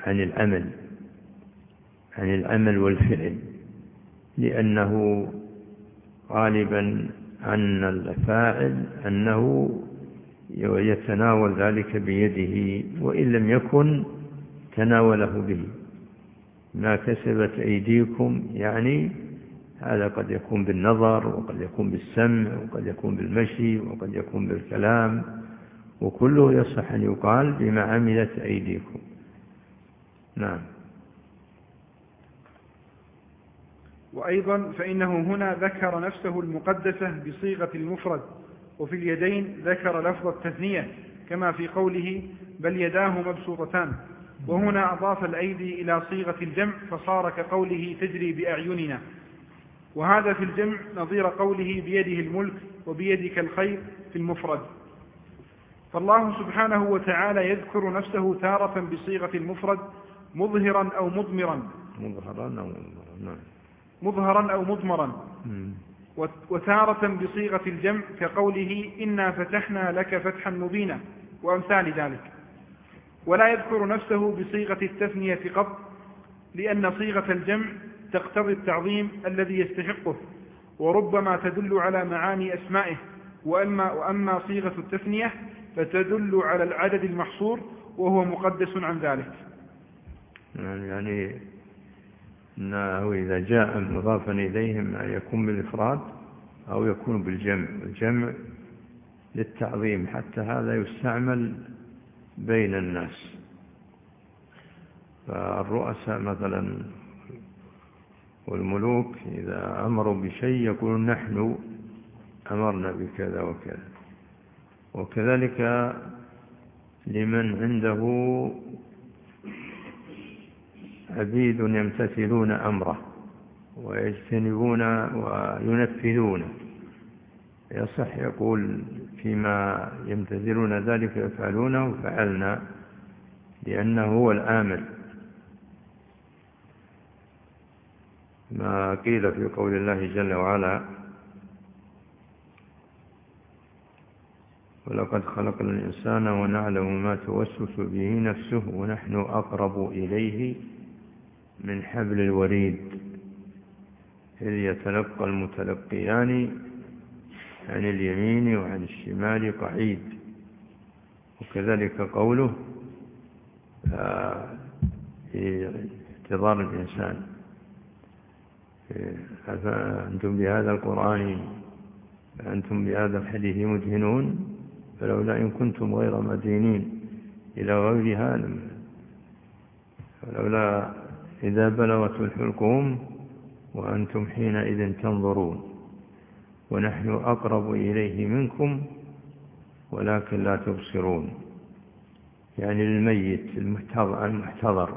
B: عن العمل والفعل، لأنه غالبا أن الفاعل أنه يتناول ذلك بيده، وإن لم يكن تناوله به. ما كسبت أيديكم يعني هذا قد يكون بالنظر، وقد يكون بالسمع، وقد يكون بالمشي، وقد يكون بالكلام، وكله يصح أن يقال بما عملت أيديكم. نعم.
A: وأيضا فإنه هنا ذكر نفسه المقدسة بصيغة المفرد، وفي اليدين ذكر لفظ التثنية كما في قوله بل يداه مبسوطتان، وهنا أضاف الأيدي إلى صيغة الجمع فصار كقوله تجري بأعيننا، وهذا في الجمع نظير قوله بيده الملك وبيدك الخير في المفرد. فالله سبحانه وتعالى يذكر نفسه تارة بصيغة المفرد مظهرا أو مضمرا، وتارة بصيغة الجمع كقوله إنا فتحنا لك فتحا مبينا وأمثال ذلك. ولا يذكر نفسه بصيغة التثنية قط، لأن صيغة الجمع تقتضي التعظيم الذي يستحقه، وربما تدل على معاني أسمائه، وأما صيغة التثنية فتدل على العدد المحصور وهو مقدس عن ذلك.
B: يعني أنه إذا جاء مضافا إليهم يكون بالإفراد أو يكون بالجمع، الجمع للتعظيم، حتى هذا يستعمل بين الناس. فالرؤساء مثلا والملوك إذا أمروا بشيء يقولون نحن أمرنا بكذا وكذا، وكذلك لمن عنده عبيد يمتثلون أمره ويجتنبون وينفذون، يصح يقول فيما يمتثلون ذلك يفعلونه فعلنا، لأنه هو الآمر. ما قيل في قول الله جل وعلا ولقد خلقنا الإنسان ونعلم ما توسوس به نفسه ونحن أقرب إليه من حبل الوريد إذ يتلقى المتلقيان عن اليمين وعن الشمال قعيد. وكذلك قوله في اعتذار الإنسان أفأنتم بهذا القرآن فأنتم بهذا الحديث مدهنون فلولا إن كنتم غير مدينين إلى غيرها. ولولا إذا بلغت الحلقوم وأنتم حينئذ تنظرون ونحن أقرب إليه منكم ولكن لا تبصرون، يعني للميت المحتضر،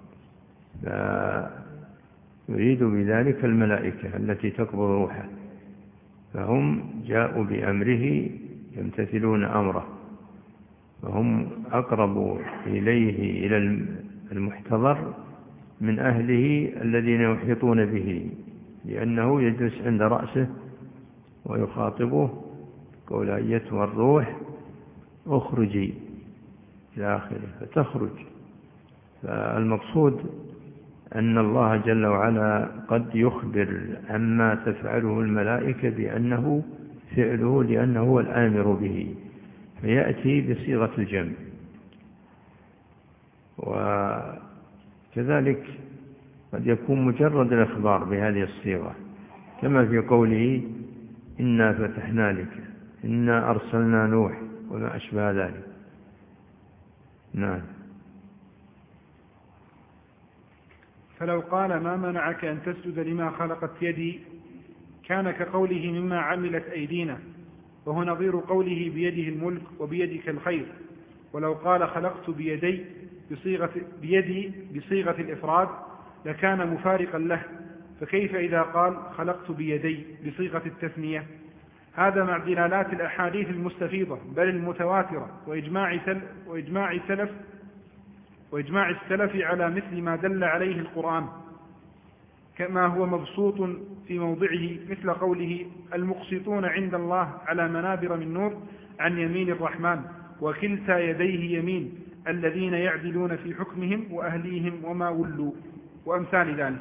B: لا يريد بذلك الملائكة التي تقبض روحه، فهم جاءوا بأمره يمتثلون أمره، فهم أقرب إليه إلى المحتضر من أهله الذين يحيطون به، لأنه يجلس عند رأسه ويخاطبه قول أيتها الروح اخرجي إلى آخره فتخرج. فالمقصود أن الله جل وعلا قد يخبر عما تفعله الملائكة بأنه فعله لأنه هو الآمر به، فيأتي بصيغة الجمع. وكذلك قد يكون مجرد الإخبار بهذه الصيغة، كما في قوله إنا فتحنا لك، إنا أرسلنا نوح، وما أشبه ذلك. نعم.
A: فلو قال ما منعك أن تسجد لما خلقت يدي كان كقوله مما عملت أيدينا، وهو نظير قوله بيده الملك وبيدك الخير. ولو قال خلقت بيدي بصيغة الإفراد لكان مفارقا له، فكيف إذا قال خلقت بيدي بصيغة التثنية؟ هذا مع دلالات الأحاديث المستفيضة بل المتواترة وإجماع السلف على مثل ما دل عليه القرآن، كما هو مبسوط في موضعه مثل قوله المقسطون عند الله على منابر من نور عن يمين الرحمن، وكلتا يديه يمين الذين يعدلون في حكمهم وأهليهم وما ولوا، وأمثال ذلك.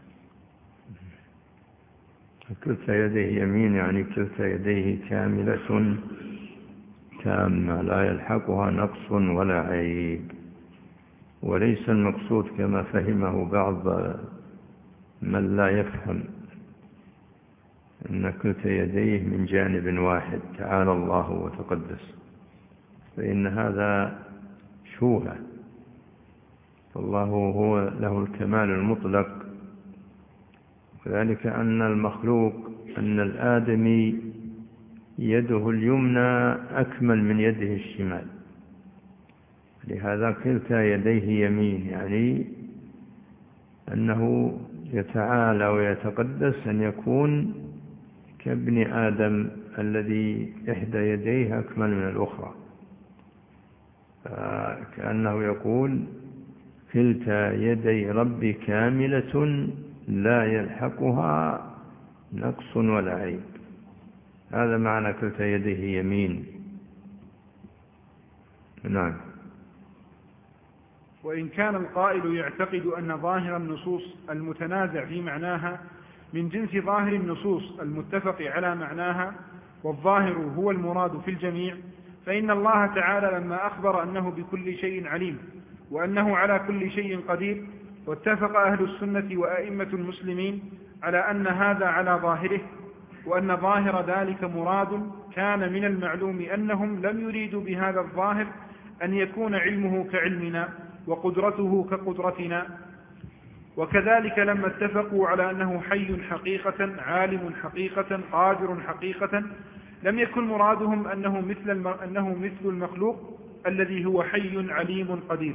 B: كلتا يديه يمين يعني كلتا يديه كاملة تامة لا يلحقها نقص ولا عيب، وليس المقصود كما فهمه بعض من لا يفهم أن كلتا يديه من جانب واحد تعالى الله وتقدس، فإن هذا شوهة، فالله هو له الكمال المطلق. وذلك أن المخلوق أن الآدمي يده اليمنى أكمل من يده الشمال، لهذا كلتا يديه يمين، يعني أنه يتعالى ويتقدس أن يكون كابن آدم الذي إحدى يديه أكمل من الأخرى، كأنه يقول كلتا يدي ربي كاملة لا يلحقها نقص ولا عيب، هذا معنى كلتا يديه يمين. نعم.
A: وإن كان القائل يعتقد أن ظاهر النصوص المتنازع في معناها من جنس ظاهر النصوص المتفق على معناها، والظاهر هو المراد في الجميع، فإن الله تعالى لما أخبر أنه بكل شيء عليم وأنه على كل شيء قدير، واتفق أهل السنة وأئمة المسلمين على أن هذا على ظاهره، وأن ظاهر ذلك مراد، كان من المعلوم أنهم لم يريدوا بهذا الظاهر أن يكون علمه كعلمنا وقدرته كقدرتنا. وكذلك لما اتفقوا على أنه حي حقيقة عالم حقيقة قادر حقيقة، لم يكن مرادهم أنه مثل المخلوق الذي هو حي عليم قدير.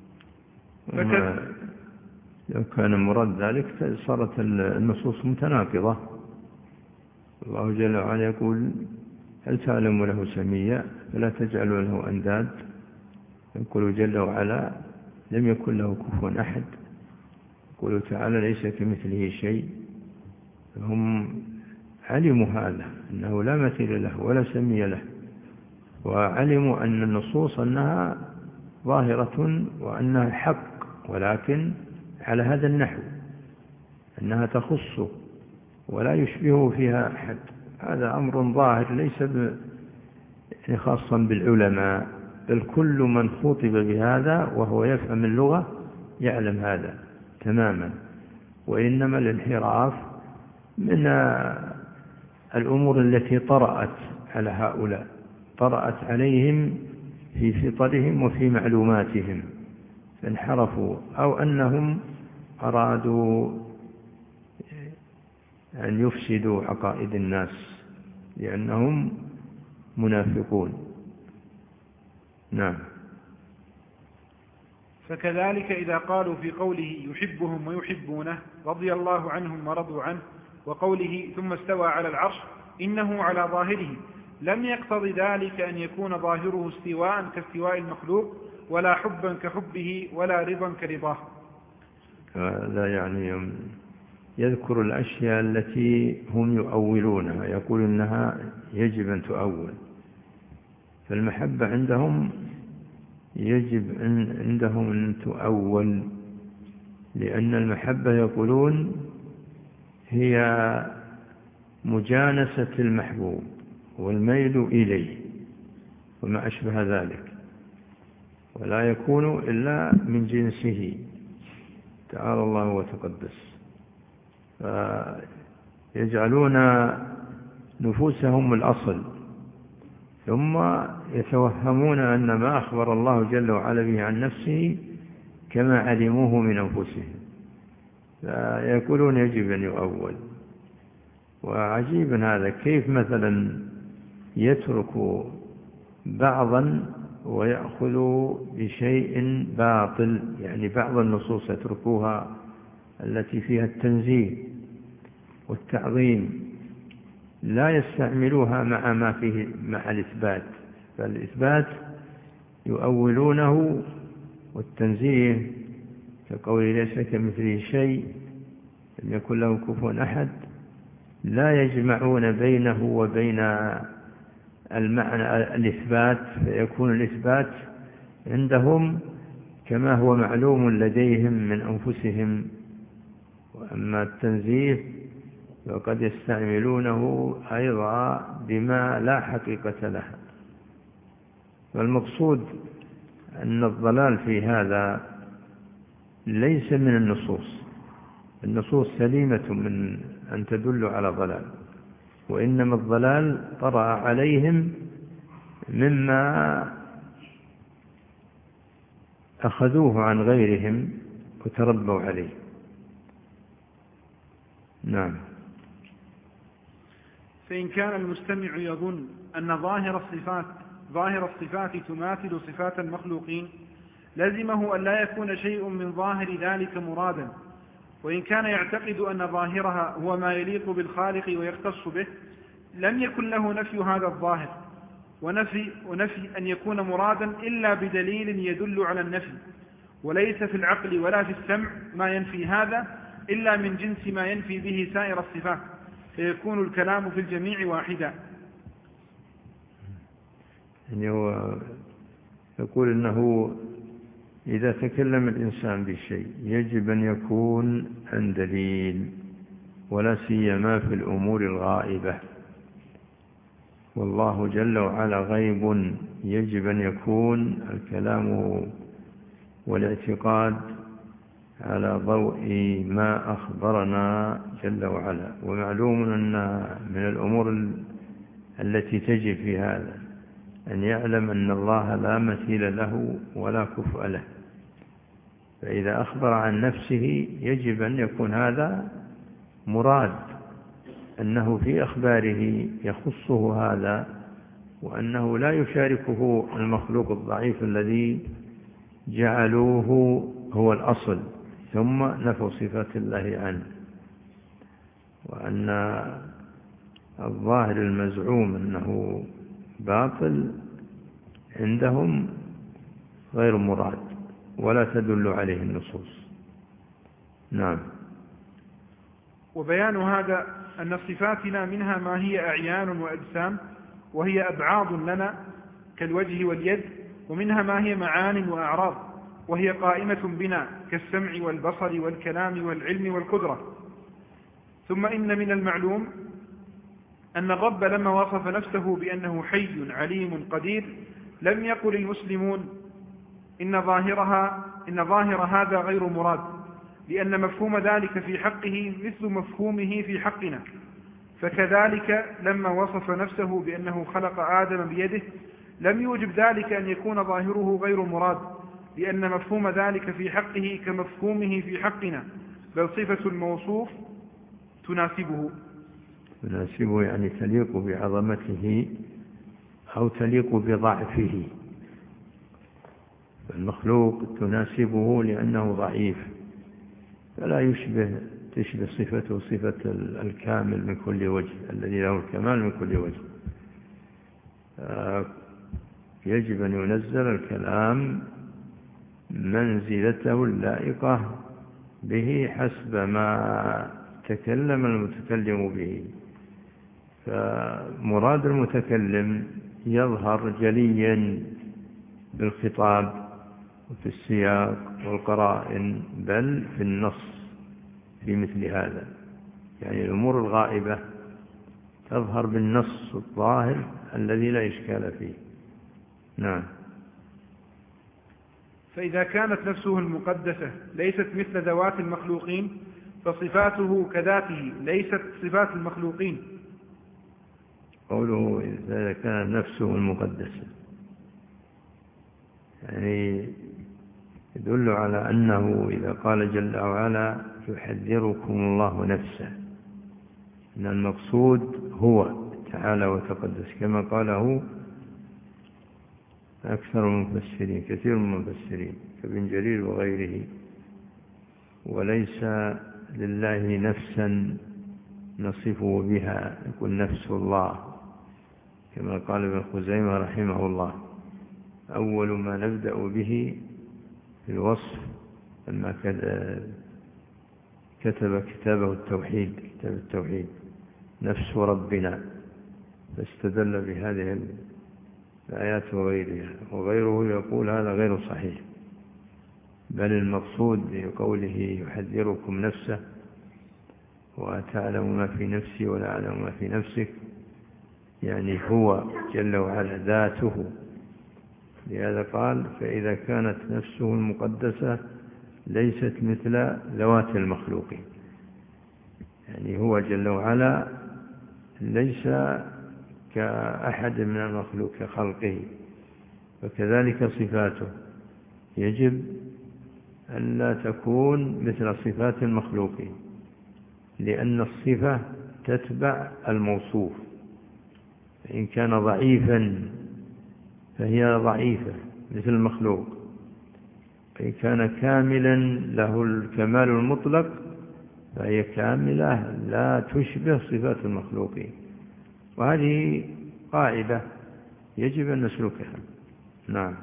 B: لو كان مراد ذلك صارت النصوص متناقضة. الله جل وعلا يقول هل تعلم له سميا فلا تجعلوا له أنداد، يقول جل وعلا لم يكن له كفوا أحد، يقول تعالى ليس كمثله شيء. هم علموا هذا أنه لا مثيل له ولا سمي له، وعلموا أن النصوص أنها ظاهرة وأنها حق، ولكن على هذا النحو أنها تخصه ولا يشبهه فيها أحد. هذا أمر ظاهر ليس خاصا بالعلماء، بل كل من خطب بهذا وهو يفهم اللغة يعلم هذا تماما. وإنما الانحراف من الأمور التي طرأت على هؤلاء، طرأت عليهم في فطرهم وفي معلوماتهم، فانحرفوا، أو أنهم أرادوا أن يفسدوا عقائد الناس لأنهم منافقون. نعم.
A: فكذلك إذا قالوا في قوله يحبهم ويحبونه رضي الله عنهم ورضوا عنه، وقوله ثم استوى على العرش إنه على ظاهره، لم يقتضي ذلك أن يكون ظاهره استواء كاستواء المخلوق، ولا حبا كحبه، ولا رضا كرضاه.
B: هذا يعني يذكر الأشياء التي هم يؤولونها، يقول إنها يجب أن تؤول. فالمحبة عندهم يجب عندهم أن تؤول، لأن المحبة يقولون هي مجانسة المحبوب والميل إليه وما أشبه ذلك، ولا يكون إلا من جنسه تعالى الله وتقدس. فيجعلون نفوسهم الأصل، ثم يتوهمون أن ما أخبر الله جل وعلا به عن نفسه كما علموه من أنفسهم، فيقولون يجب أن يؤول. وعجيب هذا، كيف مثلا يترك بعضا ويأخذ بشيء باطل، يعني بعض النصوص يتركوها التي فيها التنزيه والتعظيم، لا يستعملوها مع ما فيه مع الإثبات، فالإثبات يؤولونه، والتنزيه كقول ليس كمثله شيء لم يكن له كفوا أحد، لا يجمعون بينه وبين المعنى الإثبات، فيكون الإثبات عندهم كما هو معلوم لديهم من أنفسهم، وأما التنزيه وقد يستعملونه أيضا بما لا حقيقة له. والمقصود أن الضلال في هذا ليس من النصوص، النصوص سليمة من أن تدل على ضلال، وإنما الضلال طرأ عليهم مما أخذوه عن غيرهم وتربوا عليه. نعم.
A: فإن كان المستمع يظن أن ظاهر الصفات تماثل صفات المخلوقين، لزمه أن لا يكون شيء من ظاهر ذلك مرادا. وإن كان يعتقد أن ظاهرها هو ما يليق بالخالق ويختص به، لم يكن له نفي هذا الظاهر ونفي أن يكون مرادا إلا بدليل يدل على النفي، وليس في العقل ولا في السمع ما ينفي هذا إلا من جنس ما ينفي به سائر الصفات، فيكون الكلام في الجميع واحدا.
B: يعني هو يقول إنه إذا تكلم الإنسان بشيء يجب أن يكون عن دليل، ولا سيما في الأمور الغائبة، والله جل وعلا غيب، يجب أن يكون الكلام والاعتقاد على ضوء ما أخبرنا جل وعلا. ومعلوم أن من الأمور التي تجي في هذا أن يعلم أن الله لا مثيل له ولا كفء له، فإذا أخبر عن نفسه يجب أن يكون هذا مراد، أنه في أخباره يخصه هذا، وأنه لا يشاركه المخلوق الضعيف الذي جعلوه هو الأصل ثم نفوا صفات الله عنه. وأن الظاهر المزعوم أنه باطل عندهم غير مراد ولا تدل عليه النصوص. نعم.
A: وبيان هذا أن صفاتنا منها ما هي أعيان وأجسام وهي أبعاض لنا كالوجه واليد، ومنها ما هي معان وأعراض وهي قائمة بنا كالسمع والبصر والكلام والعلم والقدرة. ثم إن من المعلوم أن الرب لما وصف نفسه بأنه حي عليم قدير لم يقل المسلمون إن ظاهر هذا غير مراد، لأن مفهوم ذلك في حقه مثل مفهومه في حقنا. فكذلك لما وصف نفسه بأنه خلق آدم بيده لم يوجب ذلك أن يكون ظاهره غير مراد، لأن مفهوم ذلك في حقه كمفهومه في حقنا، بل صفة الموصوف تناسبه.
B: يعني تليق بعظمته أو تليق بضعفه. المخلوق تناسبه لأنه ضعيف، فلا تشبه صفته صفة الكامل من كل وجه، الذي له الكمال من كل وجه. يجب أن ينزل الكلام منزلته اللائقة به حسب ما تكلم المتكلم به. فمراد المتكلم يظهر جليا بالخطاب وفي السياق والقرائن، بل في النص في مثل هذا. يعني الأمور الغائبة تظهر بالنص الظاهر الذي لا إشكال فيه. نعم.
A: فإذا كانت نفسه المقدسة ليست مثل ذوات المخلوقين، فصفاته كذاته ليست صفات المخلوقين.
B: قوله إذا كانت نفسه المقدسة يعني يدل على أنه إذا قال جل وعلا يحذركم الله نفسه، أن المقصود هو تعالى وتقدس، كما قاله أكثر المفسرين، كثير من المفسرين كابن جرير وغيره. وليس لله نفسا نصفه بها، يقول نفس الله، كما قال ابن خزيمة رحمه الله: أول ما نبدأ به في الوصف لما كتب كتابه التوحيد، كتاب التوحيد، نفس ربنا، فاستدل بهذه الآيات وغيرها. وغيره يقول هذا غير صحيح، بل المقصود بقوله يحذركم نفسه وأتعلم ما في نفسي ولا أعلم ما في نفسك، يعني هو جل وعلا ذاته. لهذا قال: فإذا كانت نفسه المقدسة ليست مثل ذوات المخلوقين. يعني هو جل وعلا ليس كأحد من المخلوق كخلقه، وكذلك صفاته يجب أن لا تكون مثل صفات المخلوقين، لأن الصفة تتبع الموصوف. فإن كان ضعيفا فهي ضعيفة مثل المخلوق، فإن كان كاملا له الكمال المطلق فهي كاملة لا تشبه صفات المخلوقين. وهذه قاعدة يجب أن نسلكها. نعم.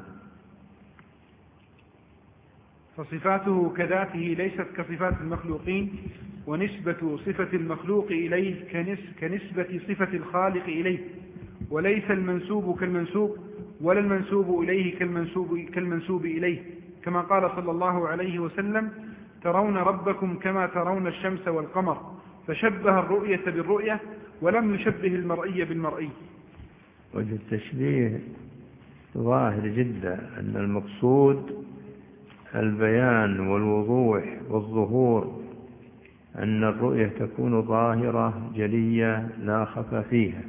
A: فصفاته كذاته ليست كصفات المخلوقين، ونسبة صفة المخلوق إليه كنسبة صفة الخالق إليه، وليس المنسوب كالمنسوب، ولا المنسوب إليه كالمنسوب إليه، كما قال صلى الله عليه وسلم: ترون ربكم كما ترون الشمس والقمر، فشبه الرؤية بالرؤية ولم يشبه المرئي بالمرئي.
B: وجه التشبيه ظاهر جدا، أن المقصود البيان والوضوح والظهور، أن الرؤية تكون ظاهرة جلية لا خفى فيها.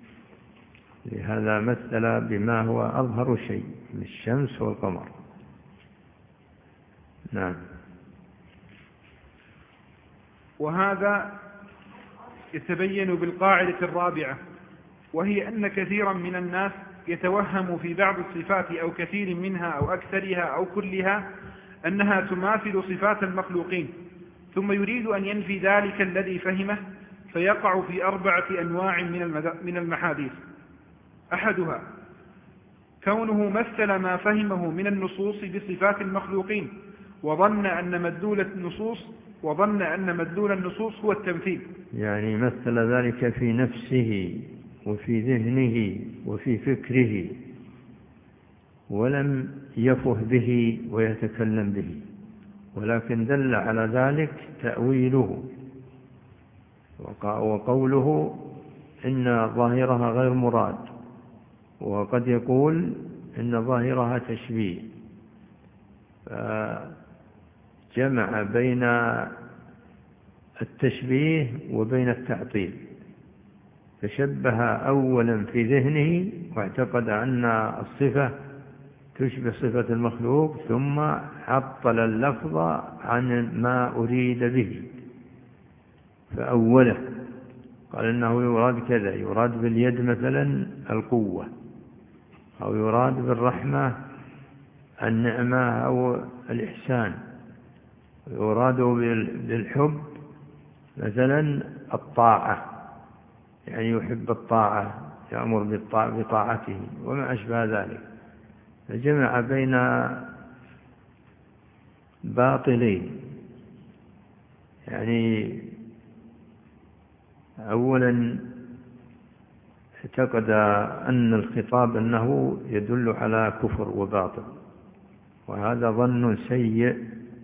B: لهذا مثل بما هو أظهر شيء من الشمس والقمر. نعم.
A: وهذا يتبين بالقاعدة الرابعة، وهي أن كثيرا من الناس يتوهم في بعض الصفات أو كثير منها أو أكثرها أو كلها أنها تماثل صفات المخلوقين، ثم يريد أن ينفي ذلك الذي فهمه، فيقع في 4 أنواع من المحاديث. أحدها كونه مثل ما فهمه من النصوص بصفات المخلوقين، وظن أن مدلول النصوص هو التمثيل.
B: يعني مثل ذلك في نفسه وفي ذهنه وفي فكره، ولم يفه به ويتكلم به، ولكن دل على ذلك تأويله وقوله إن ظاهرها غير مراد، وقد يقول إن ظاهرها تشبيه، فجمع بين التشبيه وبين التعطيل، فشبه أولا في ذهنه واعتقد أن الصفة تشبه صفة المخلوق، ثم عطل اللفظ عن ما أريد به فأوله، قال إنه يراد كذا، يراد باليد مثلا القوة، أو يراد بالرحمة النعمة أو الإحسان، يراد بالحب مثلا الطاعة، يعني يحب الطاعة، يأمر بطاعته وما أشبه ذلك. فجمع بين باطلين، يعني أولا اعتقد أن الخطاب أنه يدل على كفر وباطل، وهذا ظن سيء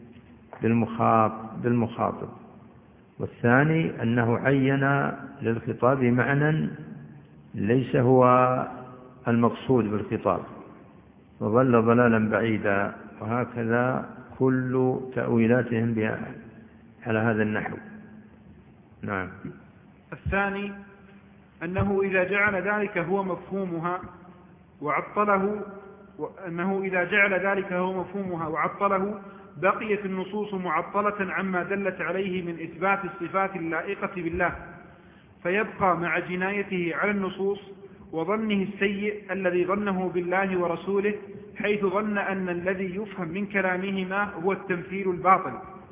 B: بالمخاطب. والثاني أنه عين للخطاب معنى ليس هو المقصود بالخطاب، وظل ضلالا بعيدا. وهكذا كل تأويلاتهم على هذا النحو. نعم.
A: الثاني أنه إذا جعل ذلك هو مفهومها وعطله بقيت النصوص معطلة عما دلت عليه من إثبات الصفات اللائقة بالله، فيبقى مع جنايته على النصوص وظنه السيء الذي ظنه بالله ورسوله، حيث ظن أن الذي يفهم من كلامهما هو التمثيل الباطل.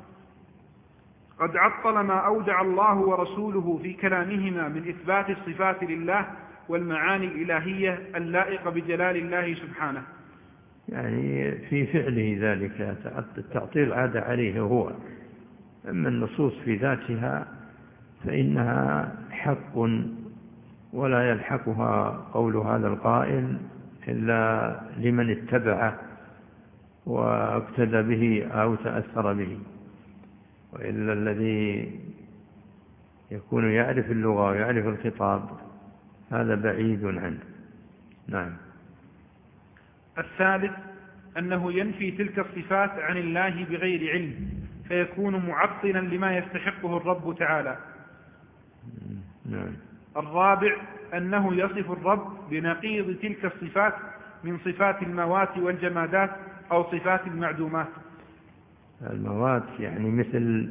A: قد عطل ما أودع الله ورسوله في كلامهما من إثبات الصفات لله والمعاني الإلهية اللائقة بجلال الله سبحانه.
B: يعني في فعله ذلك التعطيل عاد عليه هو. أما النصوص في ذاتها فإنها حق، ولا يلحقها قول هذا القائل إلا لمن اتبعه واقتدى به أو تأثر به، وإلا الذي يكون يعرف اللغة ويعرف الخطاب هذا بعيد عنه. نعم.
A: الثالث أنه ينفي تلك الصفات عن الله بغير علم، فيكون معطلا لما يستحقه الرب تعالى.
B: نعم.
A: الرابع أنه يصف الرب بنقيض تلك الصفات من صفات الموات والجمادات أو صفات المعدومات.
B: الموات يعني مثل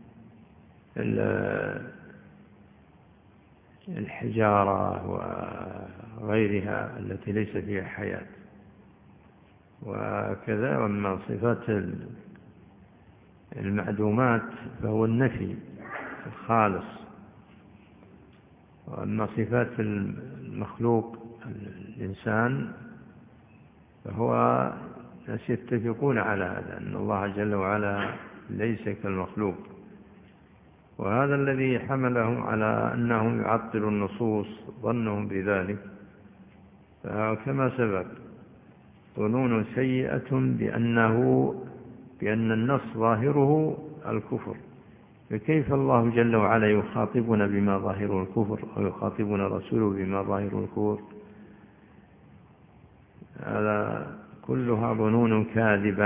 B: الحجارة وغيرها التي ليس فيها حياة، وكذا. وأما صفات المعدومات فهو النفي الخالص. وأما صفات المخلوق الإنسان فهو الناس يتفقون على هذا، أن الله جل وعلا ليس كالمخلوق، وهذا الذي حملهم على أنهم يعطلوا النصوص ظنهم بذلك. فكما سبق ظنون سيئة بأن النص ظاهره الكفر، فكيف الله جل وعلا يخاطبنا بما ظاهره الكفر أو يخاطبنا رسوله بما ظاهره الكفر؟ هذا كلها ظنون كاذبة،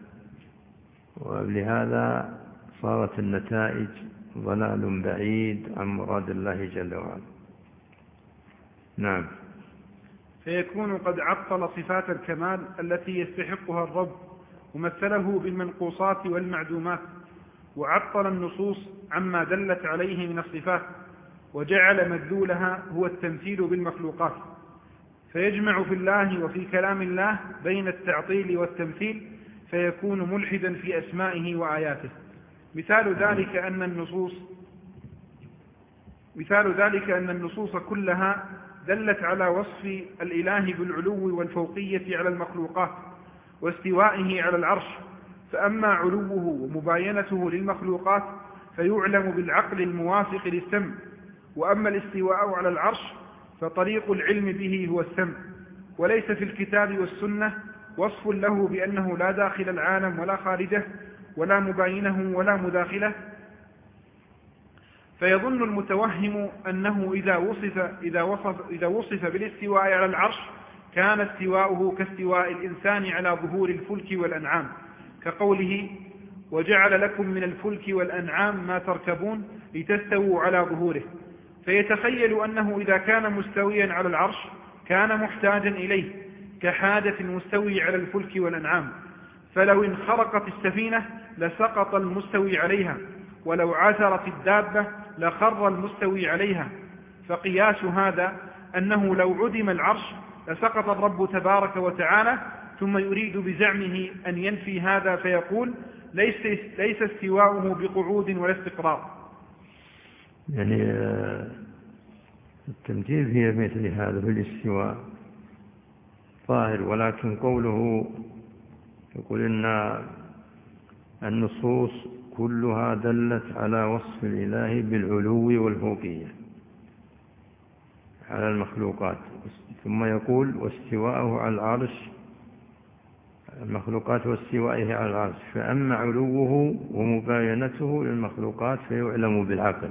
B: ولهذا صارت النتائج ضلال بعيد عن مراد الله جل وعلا. نعم.
A: فيكون قد عطل صفات الكمال التي يستحقها الرب ومثله بالمنقوصات والمعدومات، وعطل النصوص عما دلت عليه من الصفات، وجعل مدلولها هو التمثيل بالمخلوقات، فيجمع في الله وفي كلام الله بين التعطيل والتمثيل، فيكون ملحدا في أسمائه وآياته. مثال ذلك أن النصوص كلها دلت على وصف الإله بالعلو والفوقية على المخلوقات واستوائه على العرش، فأما علوه ومباينته للمخلوقات فيعلم بالعقل الموافق للسمع، وأما الاستواء على العرش فطريق العلم به هو السمع، وليس في الكتاب والسنة وصف له بأنه لا داخل العالم ولا خارجه ولا مباينه ولا مداخله. فيظن المتوهم أنه إذا وصف بالاستواء على العرش كان استواؤه كاستواء الإنسان على ظهور الفلك والأنعام، كقوله وجعل لكم من الفلك والأنعام ما تركبون لتستووا على ظهوره، فيتخيل أنه إذا كان مستويا على العرش كان محتاجا إليه، كحادث المستوي على الفلك والأنعام، فلو انخرقت السفينة لسقط المستوي عليها، ولو عثرت الدابة لخر المستوي عليها. فقياس هذا أنه لو عدم العرش لسقط الرب تبارك وتعالى، ثم يريد بزعمه أن ينفي هذا فيقول ليس استواؤه بقعود ولا استقرار.
B: يعني التمثيل في مثل هذا في الاستواء ظاهر، ولكن قوله يقول إن النصوص كلها دلت على وصف الإله بالعلو والفوقية على المخلوقات، ثم يقول واستواءه على العرش، المخلوقات واستوائه على العرش، فأما علوه ومباينته للمخلوقات فيعلم بالعقل.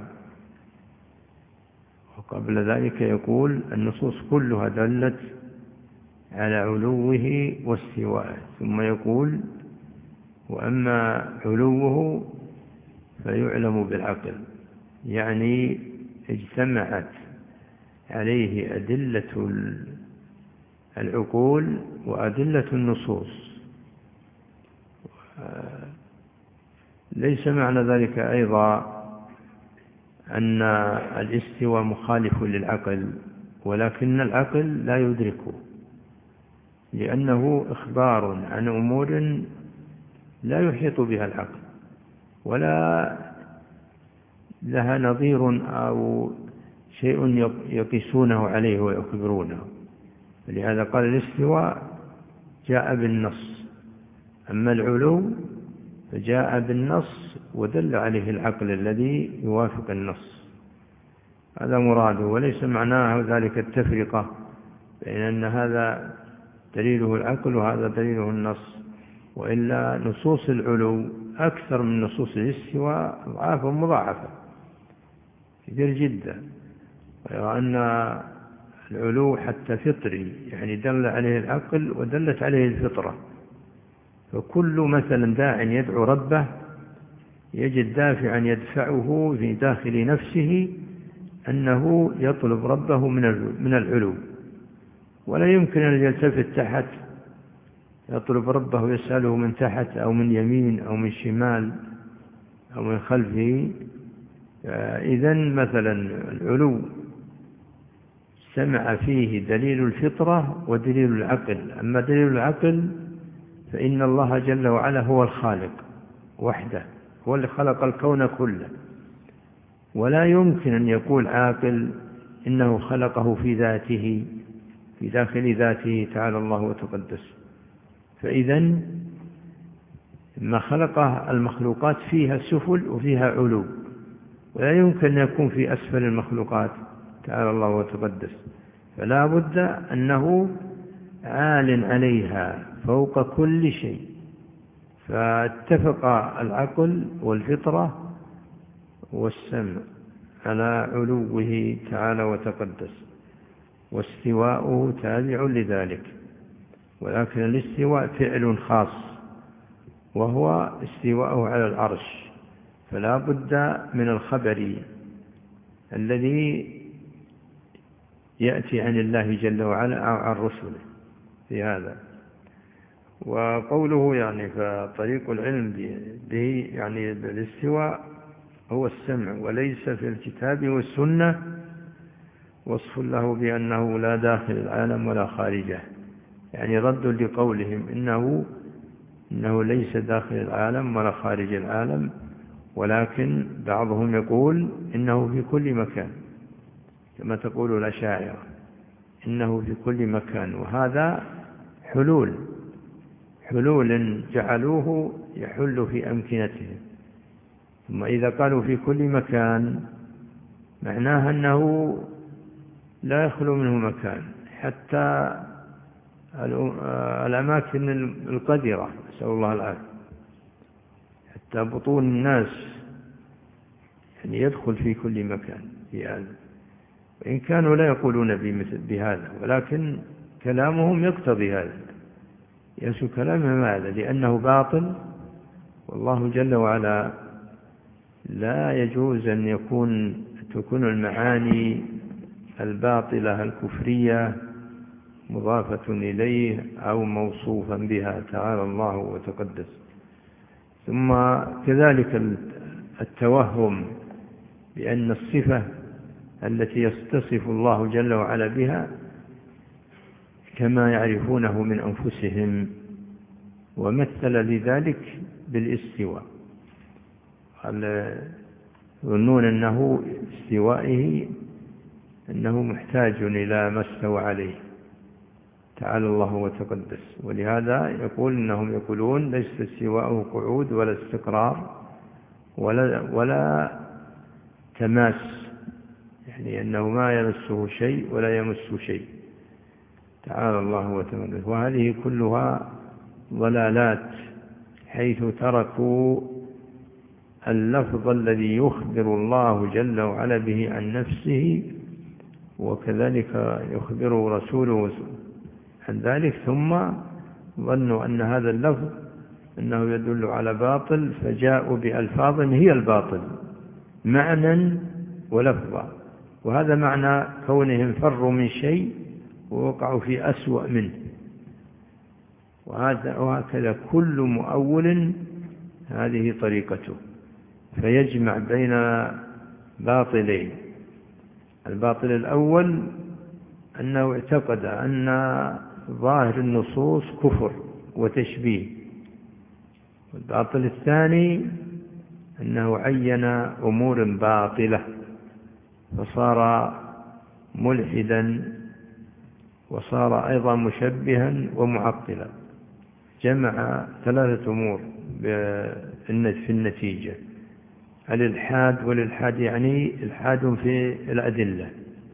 B: وقبل ذلك يقول النصوص كلها دلت على علوه واستوائه، ثم يقول وأما علوه فيعلم بالعقل، يعني اجتمعت عليه أدلة العقول وأدلة النصوص. ليس معنى ذلك أيضا أن الاستواء مخالف للعقل، ولكن العقل لا يدركه، لأنه إخبار عن أمور لا يحيط بها العقل ولا لها نظير أو شيء يقيسونه عليه ويخبرونه. لهذا قال الاستواء جاء بالنص، أما العلو فجاء بالنص ودل عليه العقل الذي يوافق النص. هذا مراده، وليس معناه ذلك التفرقة بين أن هذا دليله العقل وهذا دليله النص، وإلا نصوص العلو أكثر من نصوص الاستواء أضعافا مضاعفة كثير جدا، وأن العلو حتى فطري، يعني دل عليه العقل ودلت عليه الفطرة. فكل مثلا داع يدعو ربه يجد دافعا يدفعه في داخل نفسه أنه يطلب ربه من العلو، ولا يمكن أن يلتفت تحت يطلب ربه يسأله من تحت أو من يمين أو من شمال أو من خلفه. إذن مثلا العلو سمع فيه دليل الفطرة ودليل العقل. أما دليل العقل فإن الله جل وعلا هو الخالق وحده، هو اللي خلق الكون كله، ولا يمكن أن يقول عاقل إنه خلقه في ذاته في داخل ذاته تعالى الله وتقدس. فإذن ما خلقه المخلوقات فيها سفل وفيها علو، ولا يمكن أن يكون في أسفل المخلوقات تعالى الله وتقدس، فلا بد أنه عال عليها فوق كل شيء. فاتفق العقل والفطرة والسمع على علوه تعالى وتقدس، واستواؤه تابع لذلك، ولكن الاستواء فعل خاص وهو استواءه على العرش، فلا بد من الخبر الذي يأتي عن الله جل وعلا أو عن رسله في هذا. وقوله يعني فطريق العلم به يعني بالاستواء هو السمع، وليس في الكتاب والسنة وصف له بأنه لا داخل العالم ولا خارجه، يعني رد لقولهم إنه ليس داخل العالم ولا خارج العالم، ولكن بعضهم يقول إنه في كل مكان كما تقول الأشاعرة، إنه في كل مكان. وهذا حلول جعلوه يحل في أمكنتهم. ثم إذا قالوا في كل مكان معناها أنه لا يخلو منه مكان، حتى الأماكن القذرة نسأل الله العافية، حتى بطون الناس يعني يدخل في كل مكان في هذا، وإن كانوا لا يقولون بهذا، ولكن كلامهم يقتضي هذا، يسو كلامهم هذا لأنه باطل. والله جل وعلا لا يجوز أن تكون المعاني الباطلة الكفرية مضافة إليه أو موصوفا بها تعالى الله وتقدس. ثم كذلك التوهم بأن الصفة التي يتصف الله جل وعلا بها كما يعرفونه من أنفسهم، ومثل لذلك بالاستواء، قال يظنون أنه استوائه أنه محتاج إلى ما استوى عليه تعالى الله وتقدس. ولهذا يقول إنهم يقولون ليس استواءه قعود ولا استقرار ولا تماس، يعني أنه ما يمسه شيء ولا يمس شيء تعالى الله وتقدس. وهذه كلها ضلالات، حيث تركوا اللفظ الذي يخبر الله جل وعلا به عن نفسه، وكذلك يخبر رسوله عن ذلك، ثم ظنوا أن هذا اللفظ أنه يدل على باطل، فجاءوا بألفاظ هي الباطل معنى ولفظا. وهذا معنى كونهم فروا من شيء ووقعوا في أسوأ منه. وهكذا كل مؤول هذه طريقته، فيجمع بين باطلين. الباطل الأول أنه اعتقد أن ظاهر النصوص كفر وتشبيه، والباطل الثاني أنه عين أمور باطلة فصار ملحدا، وصار أيضا مشبها ومعطلا. جمع ثلاثة أمور في النتيجة: الإلحاد، والإلحاد يعني إلحاد في الأدلة،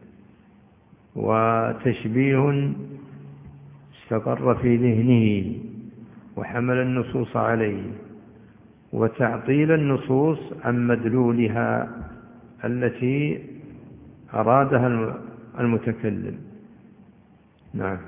B: وتشبيه استقر في ذهنه وحمل النصوص عليه، وتعطيل النصوص عن مدلولها التي أرادها المتكلم. نعم.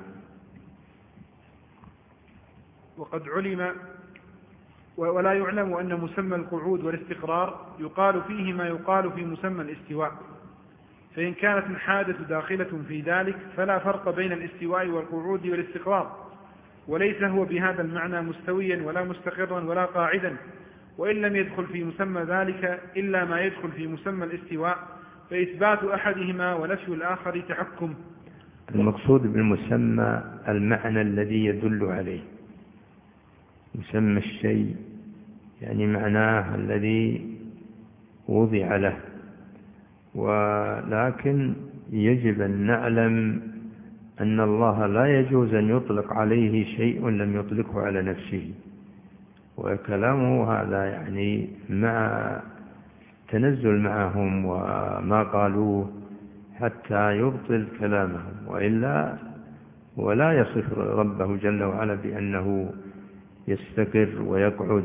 A: وقد علم ولا يعلم أن مسمى القعود والاستقرار يقال فيه ما يقال في مسمى الاستواء، فإن كانت الحادث داخلة في ذلك فلا فرق بين الاستواء والقعود والاستقرار، وليس هو بهذا المعنى مستويا ولا مستقرا ولا قاعدا. وإن لم يدخل في مسمى ذلك إلا ما يدخل في مسمى الاستواء، فإثبات أحدهما ونفي الآخر تحكم.
B: المقصود بالمسمى المعنى الذي يدل عليه. مسمى الشيء يعني معناه الذي وضع له، ولكن يجب أن نعلم أن الله لا يجوز أن يطلق عليه شيء لم يطلقه على نفسه. وكلامه هذا يعني مع تنزل معهم وما قالوه حتى يبطل كلامهم، وإلا ولا يصف ربه جل وعلا بأنه يستقر ويقعد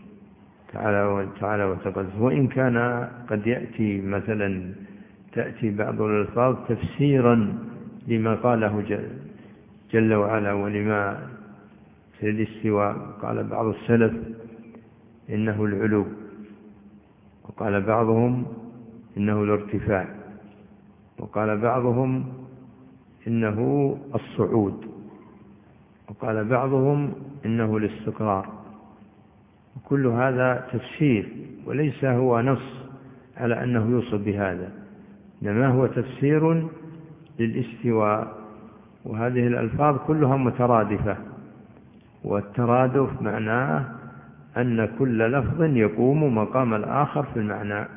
B: تعالى وتقدس. وإن كان قد يأتي مثلا تأتي بعض الألفاظ تفسيرا لما قاله جل وعلا ولما في الاستواء. قال بعض السلف إنه العلو، وقال بعضهم إنه الارتفاع، وقال بعضهم إنه الصعود، وقال بعضهم إنه الاستقرار. وكل هذا تفسير، وليس هو نص على أنه يوصف بهذا، إنما هو تفسير للاستواء. وهذه الألفاظ كلها مترادفة، والترادف معناه أن كل لفظ يقوم مقام الآخر في المعنى.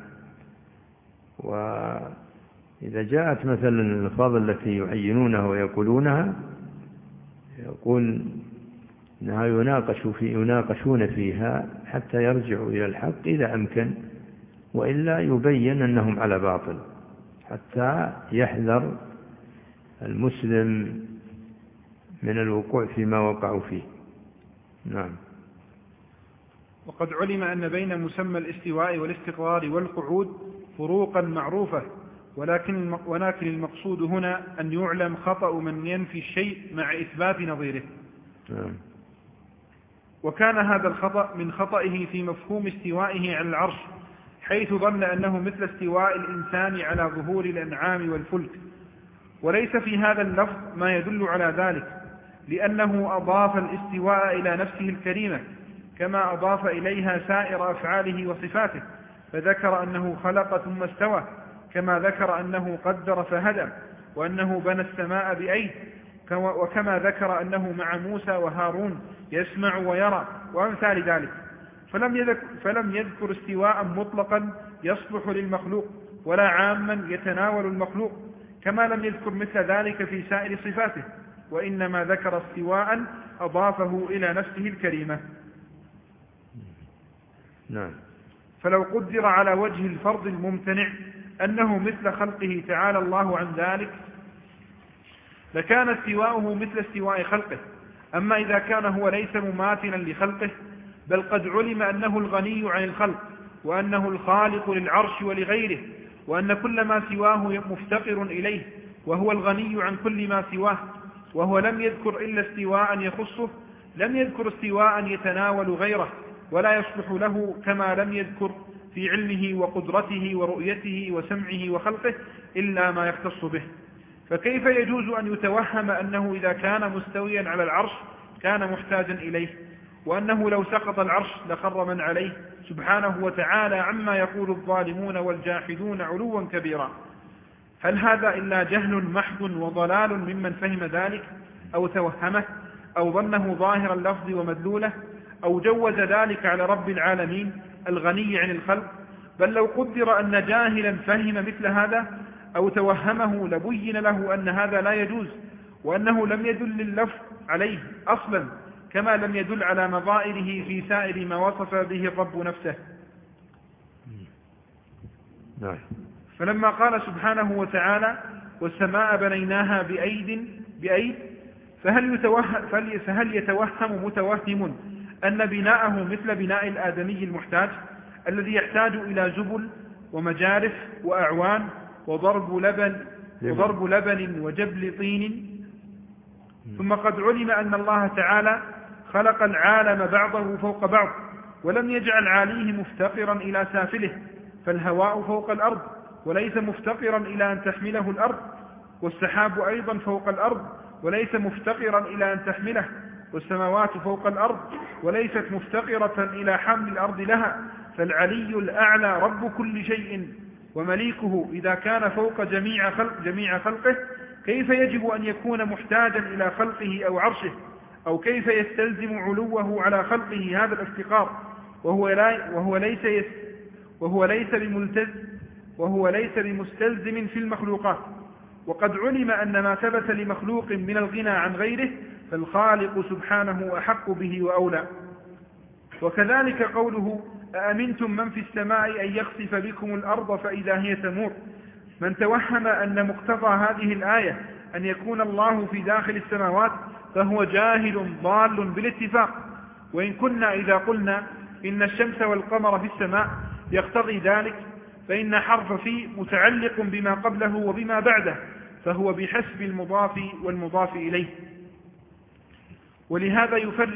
B: وإذا جاءت مثلا الألفاظ التي يعينونها ويقولونها، يقول إنها يناقشون فيها حتى يرجعوا إلى الحق إذا أمكن، وإلا يبين أنهم على باطل، حتى يحذر المسلم من الوقوع فيما وقعوا فيه. نعم.
A: وقد علم أن بين مسمى الاستواء والاستقرار والقعود فروقا معروفة، ولكن المقصود هنا أن يعلم خطأ من ينفي الشيء مع إثبات نظيره.
B: نعم.
A: وكان هذا الخطأ من خطئه في مفهوم استوائه على العرش، حيث ظن أنه مثل استواء الإنسان على ظهور الأنعام والفلك، وليس في هذا اللفظ ما يدل على ذلك، لأنه أضاف الاستواء إلى نفسه الكريمة كما أضاف إليها سائر أفعاله وصفاته، فذكر أنه خلق ثم استوى، كما ذكر أنه قدر فهدى، وأنه بنى السماء بأيد، وكما ذكر أنه مع موسى وهارون يسمع ويرى، وأمثال ذلك. فلم يذكر استواء مطلقا يصلح للمخلوق، ولا عاما يتناول المخلوق، كما لم يذكر مثل ذلك في سائر صفاته، وإنما ذكر استواء أضافه إلى نفسه الكريمة.
B: نعم.
A: فلو قدر على وجه الفرض الممتنع أنه مثل خلقه تعالى الله عن ذلك لكان استواؤه مثل استواء خلقه. أما إذا كان هو ليس مماثلا لخلقه، بل قد علم أنه الغني عن الخلق، وأنه الخالق للعرش ولغيره، وأن كل ما سواه مفتقر إليه، وهو الغني عن كل ما سواه، وهو لم يذكر إلا استواء يخصه، لم يذكر استواء يتناول غيره ولا يصلح له، كما لم يذكر في علمه وقدرته ورؤيته وسمعه وخلقه إلا ما يختص به. فكيف يجوز أن يتوهم أنه إذا كان مستويا على العرش كان محتاجا إليه، وأنه لو سقط العرش لخر من عليه سبحانه وتعالى عما يقول الظالمون والجاحدون علوا كبيرا؟ هل هذا إلا جهل محض وضلال ممن فهم ذلك أو توهمه أو ظنه ظاهر اللفظ ومدلوله أو جوز ذلك على رب العالمين الغني عن الخلق؟ بل لو قدر أن جاهلا فهم مثل هذا أو توهمه لبين له أن هذا لا يجوز، وأنه لم يدل اللفظ عليه أصلا، كما لم يدل على نظائره في سائر ما وصف به الرب نفسه. فلما قال سبحانه وتعالى والسماء بنيناها بأيد فهل يتوهم متوهم أن بناءه مثل بناء الآدمي المحتاج الذي يحتاج إلى زبل ومجارف وأعوان وضرب لبن وجبل طين؟ ثم قد علم أن الله تعالى خلق العالم بعضه فوق بعض، ولم يجعل عاليه مفتقرا إلى سافله، فالهواء فوق الأرض وليس مفتقرا إلى أن تحمله الأرض، والسحاب أيضا فوق الأرض وليس مفتقرا إلى أن تحمله، والسماوات فوق الأرض وليست مفتقرة إلى حمل الأرض لها، فالعلي الأعلى رب كل شيء ومليكه إذا كان فوق جميع خلقه، كيف يجب أن يكون محتاجا إلى خلقه أو عرشه؟ أو كيف يستلزم علوه على خلقه هذا الافتقار وهو ليس بمستلزم في المخلوقات؟ وقد علم أن ما ثبت لمخلوق من الغنى عن غيره فالخالق سبحانه أحق به وأولى. وكذلك قوله أأمنتم من في السماء أن يخسف بكم الأرض فإذا هي تمور، من توهم أن مقتضى هذه الآية أن يكون الله في داخل السماوات فهو جاهل ضال بالاتفاق. وإن كنا إذا قلنا إن الشمس والقمر في السماء يقتضي ذلك، فإن حرف في متعلق بما قبله وبما بعده، فهو بحسب المضاف والمضاف إليه. ولهذا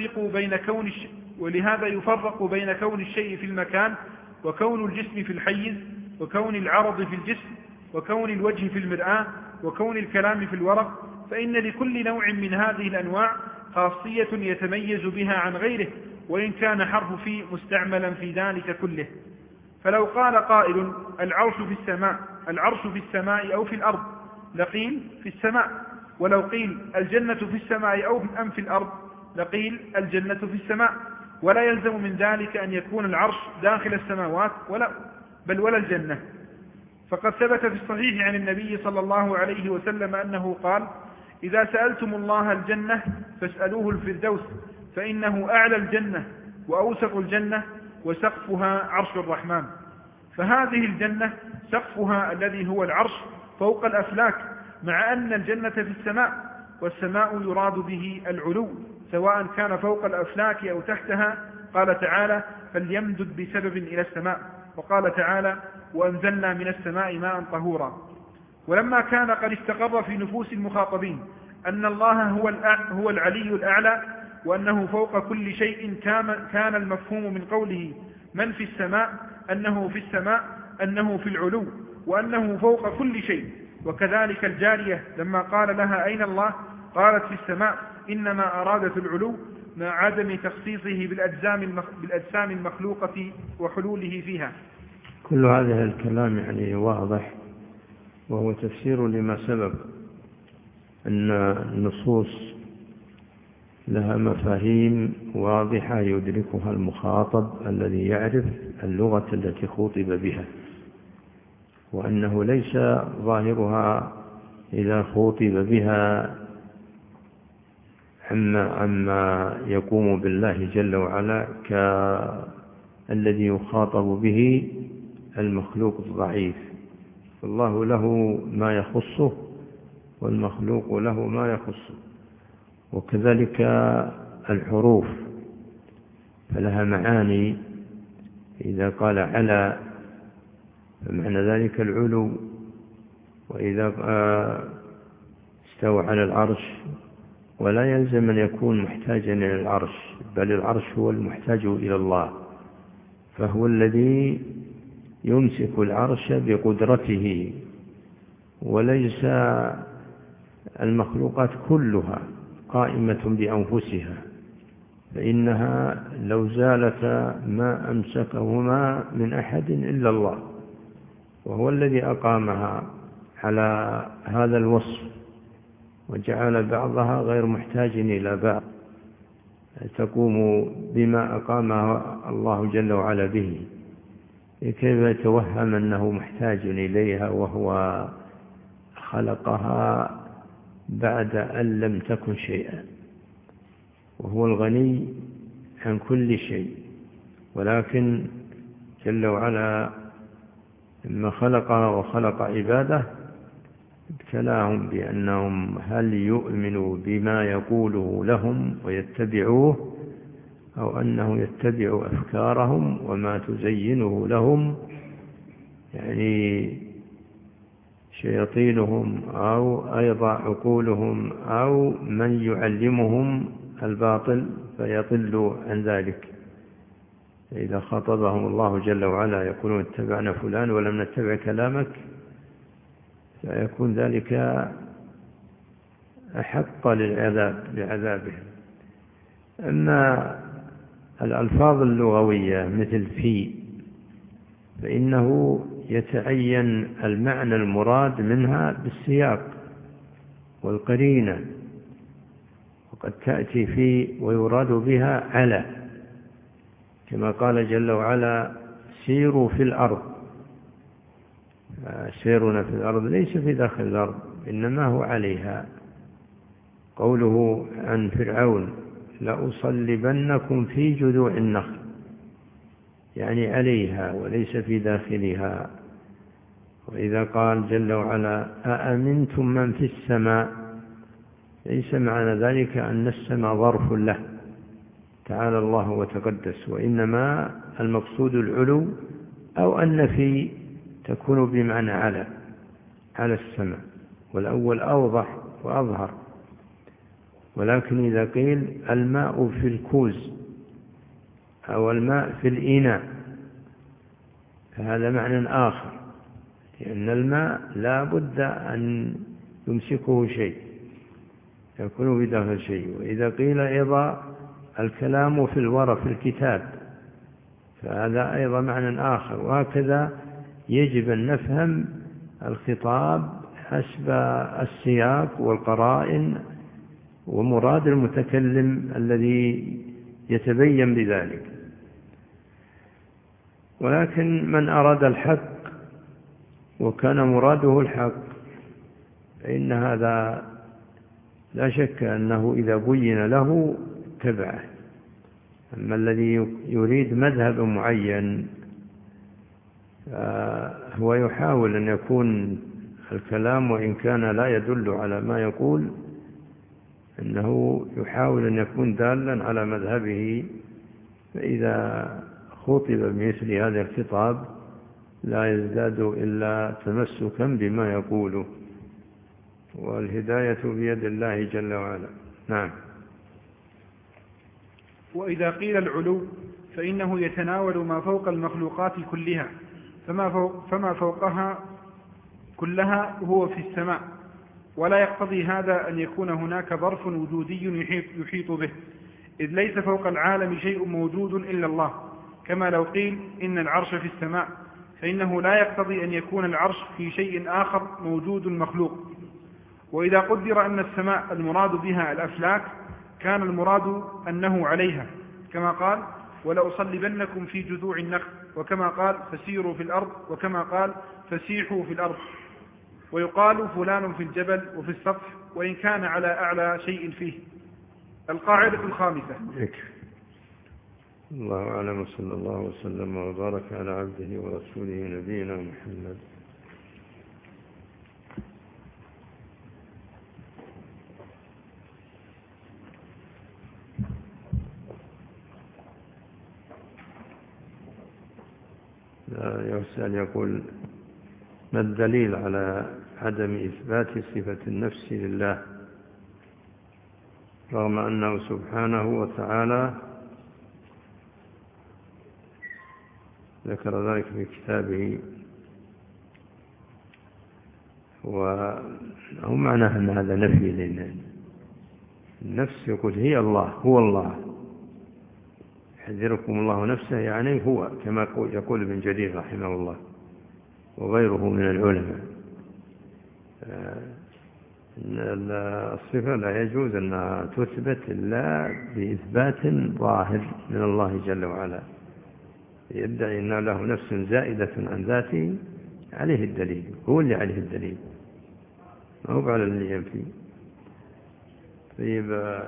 A: يفرق بين كون الشيء في المكان، وكون الجسم في الحيز، وكون العرض في الجسم، وكون الوجه في المرآة، وكون الكلام في الورق، فإن لكل نوع من هذه الأنواع خاصية يتميز بها عن غيره، وإن كان حرف في مستعملا في ذلك كله. فلو قال قائل العرش في السماء أو في الأرض لقيل في السماء، ولو قيل الجنة في السماء أو أم في الأرض لقيل الجنة في السماء، ولا يلزم من ذلك أن يكون العرش داخل السماوات ولا الجنة. فقد ثبت في الصحيح عن النبي صلى الله عليه وسلم أنه قال إذا سألتم الله الجنة فاسألوه الفردوس، فإنه أعلى الجنة وأوسط الجنة وسقفها عرش الرحمن. فهذه الجنة سقفها الذي هو العرش فوق الأفلاك، مع أن الجنة في السماء، والسماء يراد به العلو سواء كان فوق الأفلاك أو تحتها. قال تعالى فليمدد بسبب إلى السماء، وقال تعالى وأنزلنا من السماء ماء طهورا. ولما كان قد استقر في نفوس المخاطبين أن الله هو العلي الأعلى، وأنه فوق كل شيء، كان المفهوم من قوله من في السماء أنه في السماء، أنه في العلو، وأنه فوق كل شيء، وكذلك الجارية لما قال لها أين الله قالت في السماء، إنما أرادت العلو مع عدم تخصيصه بالأجسام المخلوقة وحلوله فيها.
B: كل هذا الكلام يعني واضح، وهو تفسير لما سبق، أن النصوص لها مفاهيم واضحة يدركها المخاطب الذي يعرف اللغة التي خوطب بها، وأنه ليس ظاهرها إذا خوطب بها عما يقوم بالله جل وعلا كالذي يخاطب به المخلوق الضعيف. الله له ما يخصه والمخلوق له ما يخصه. وكذلك الحروف فلها معاني، إذا قال على فمعنى ذلك العلو، وإذا استوى على العرش، ولا يلزم أن يكون محتاجا إلى العرش، بل العرش هو المحتاج إلى الله، فهو الذي يمسك العرش بقدرته، وليس المخلوقات كلها قائمة بأنفسها، فإنها لو زالتا ما أمسكهما من أحد إلا الله، وهو الذي أقامها على هذا الوصف، وجعل بعضها غير محتاج إلى بعض، تقوم بما أقامها الله جل وعلا به. كيف يتوهم أنه محتاج إليها وهو خلقها بعد أن لم تكن شيئا، وهو الغني عن كل شيء. ولكن جل وعلا لما خلقها وخلق عباده ابتلاهم بأنهم هل يؤمنوا بما يقوله لهم ويتبعوه، أو أنه يتبع أفكارهم وما تزينه لهم، يعني شياطينهم أو أيضا عقولهم أو من يعلمهم الباطل فيضلوا عن ذلك. إذا خاطبهم الله جل وعلا يقولون اتبعنا فلان ولم نتبع كلامك، فيكون ذلك أحق لعذابهم. أما الألفاظ اللغوية مثل في، فإنه يتعين المعنى المراد منها بالسياق والقرينة، وقد تأتي في ويراد بها على، كما قال جل وعلا سيروا في الأرض. سيرنا في الأرض ليس في داخل الأرض، إنما هو عليها. قوله عن فرعون لأصلبنكم في جذوع النخل، يعني عليها وليس في داخلها. وإذا قال جل وعلا أأمنتم من في السماء، ليس معنى ذلك أن السماء ظرف له تعالى الله وتقدس، وإنما المقصود العلو، أو أن في تكون بمعنى على السماء، والأول أوضح وأظهر. ولكن إذا قيل الماء في الكوز أو الماء في الإناء فهذا معنى آخر، لأن الماء لا بد أن يمسكه شيء، يكون بداخل شيء. وإذا قيل أيضا الكلام في الورق في الكتاب فهذا أيضا معنى آخر. وهكذا يجب أن نفهم الخطاب حسب السياق والقرائن ومراد المتكلم الذي يتبين بذلك. ولكن من أراد الحق وكان مراده الحق فإن هذا لا شك أنه إذا بين له تبعه. أما الذي يريد مذهب معين هو يحاول أن يكون الكلام وإن كان لا يدل على ما يقول، أنه يحاول أن يكون دالا على مذهبه، فإذا خطب بمثل هذا الخطاب لا يزداد إلا تمسكا بما يقوله، والهداية بيد الله جل وعلا. نعم.
A: وإذا قيل العلو فإنه يتناول ما فوق المخلوقات كلها، فما فوقها كلها وهو في السماء، ولا يقتضي هذا أن يكون هناك ظرف وجودي يحيط به، إذ ليس فوق العالم شيء موجود إلا الله، كما لو قيل إن العرش في السماء، فإنه لا يقتضي أن يكون العرش في شيء آخر موجود مخلوق. وإذا قدر أن السماء المراد بها الأفلاك كان المراد أنه عليها، كما قال ولأصلبنكم في جذوع النخل، وكما قال فسيروا في الأرض، وكما قال فسيحوا في الأرض. ويقال فلان في الجبل وفي السطح، وإن كان على أعلى شيء فيه. القاعدة الخامسة.
B: الله أعلم، صلى الله وسلم وبارك على عبده ورسوله نبينا محمد. يسأل يقول: ما الدليل على عدم إثبات صفة النفس لله رغم أنه سبحانه وتعالى ذكر ذلك في كتابه؟ وهو معناه أن هذا نفي للنفس. يقول هي الله، هو الله، يحذركم الله نفسه، يعني هو، كما يقول ابن جرير رحمه الله وغيره من العلماء. الصفة لا يجوز أنها تثبت إلا بإثبات ظاهر من الله جل وعلا. يدعي أن له نفس زائدة عن ذاته، عليه الدليل، هو اللي عليه الدليل، ما هو على اللي ينفي. طيب،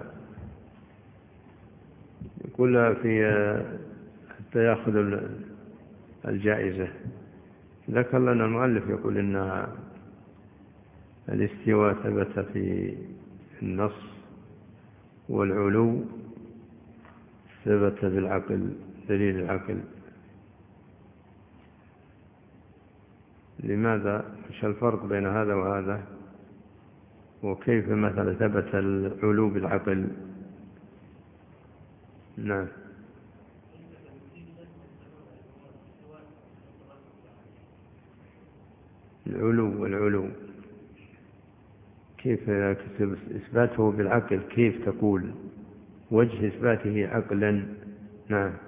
B: يقول في حتى يأخذ الجائزة، ذكر لنا المؤلف يقول إن الاستواء ثبت في النص، والعلو ثبت بالعقل، دليل العقل. لماذا؟ ايش الفرق بين هذا وهذا؟ وكيف مثلا ثبت العلو بالعقل؟ نعم. العلو كيف إثباته بالعقل؟ كيف تقول وجه إثباته عقلا؟ نعم.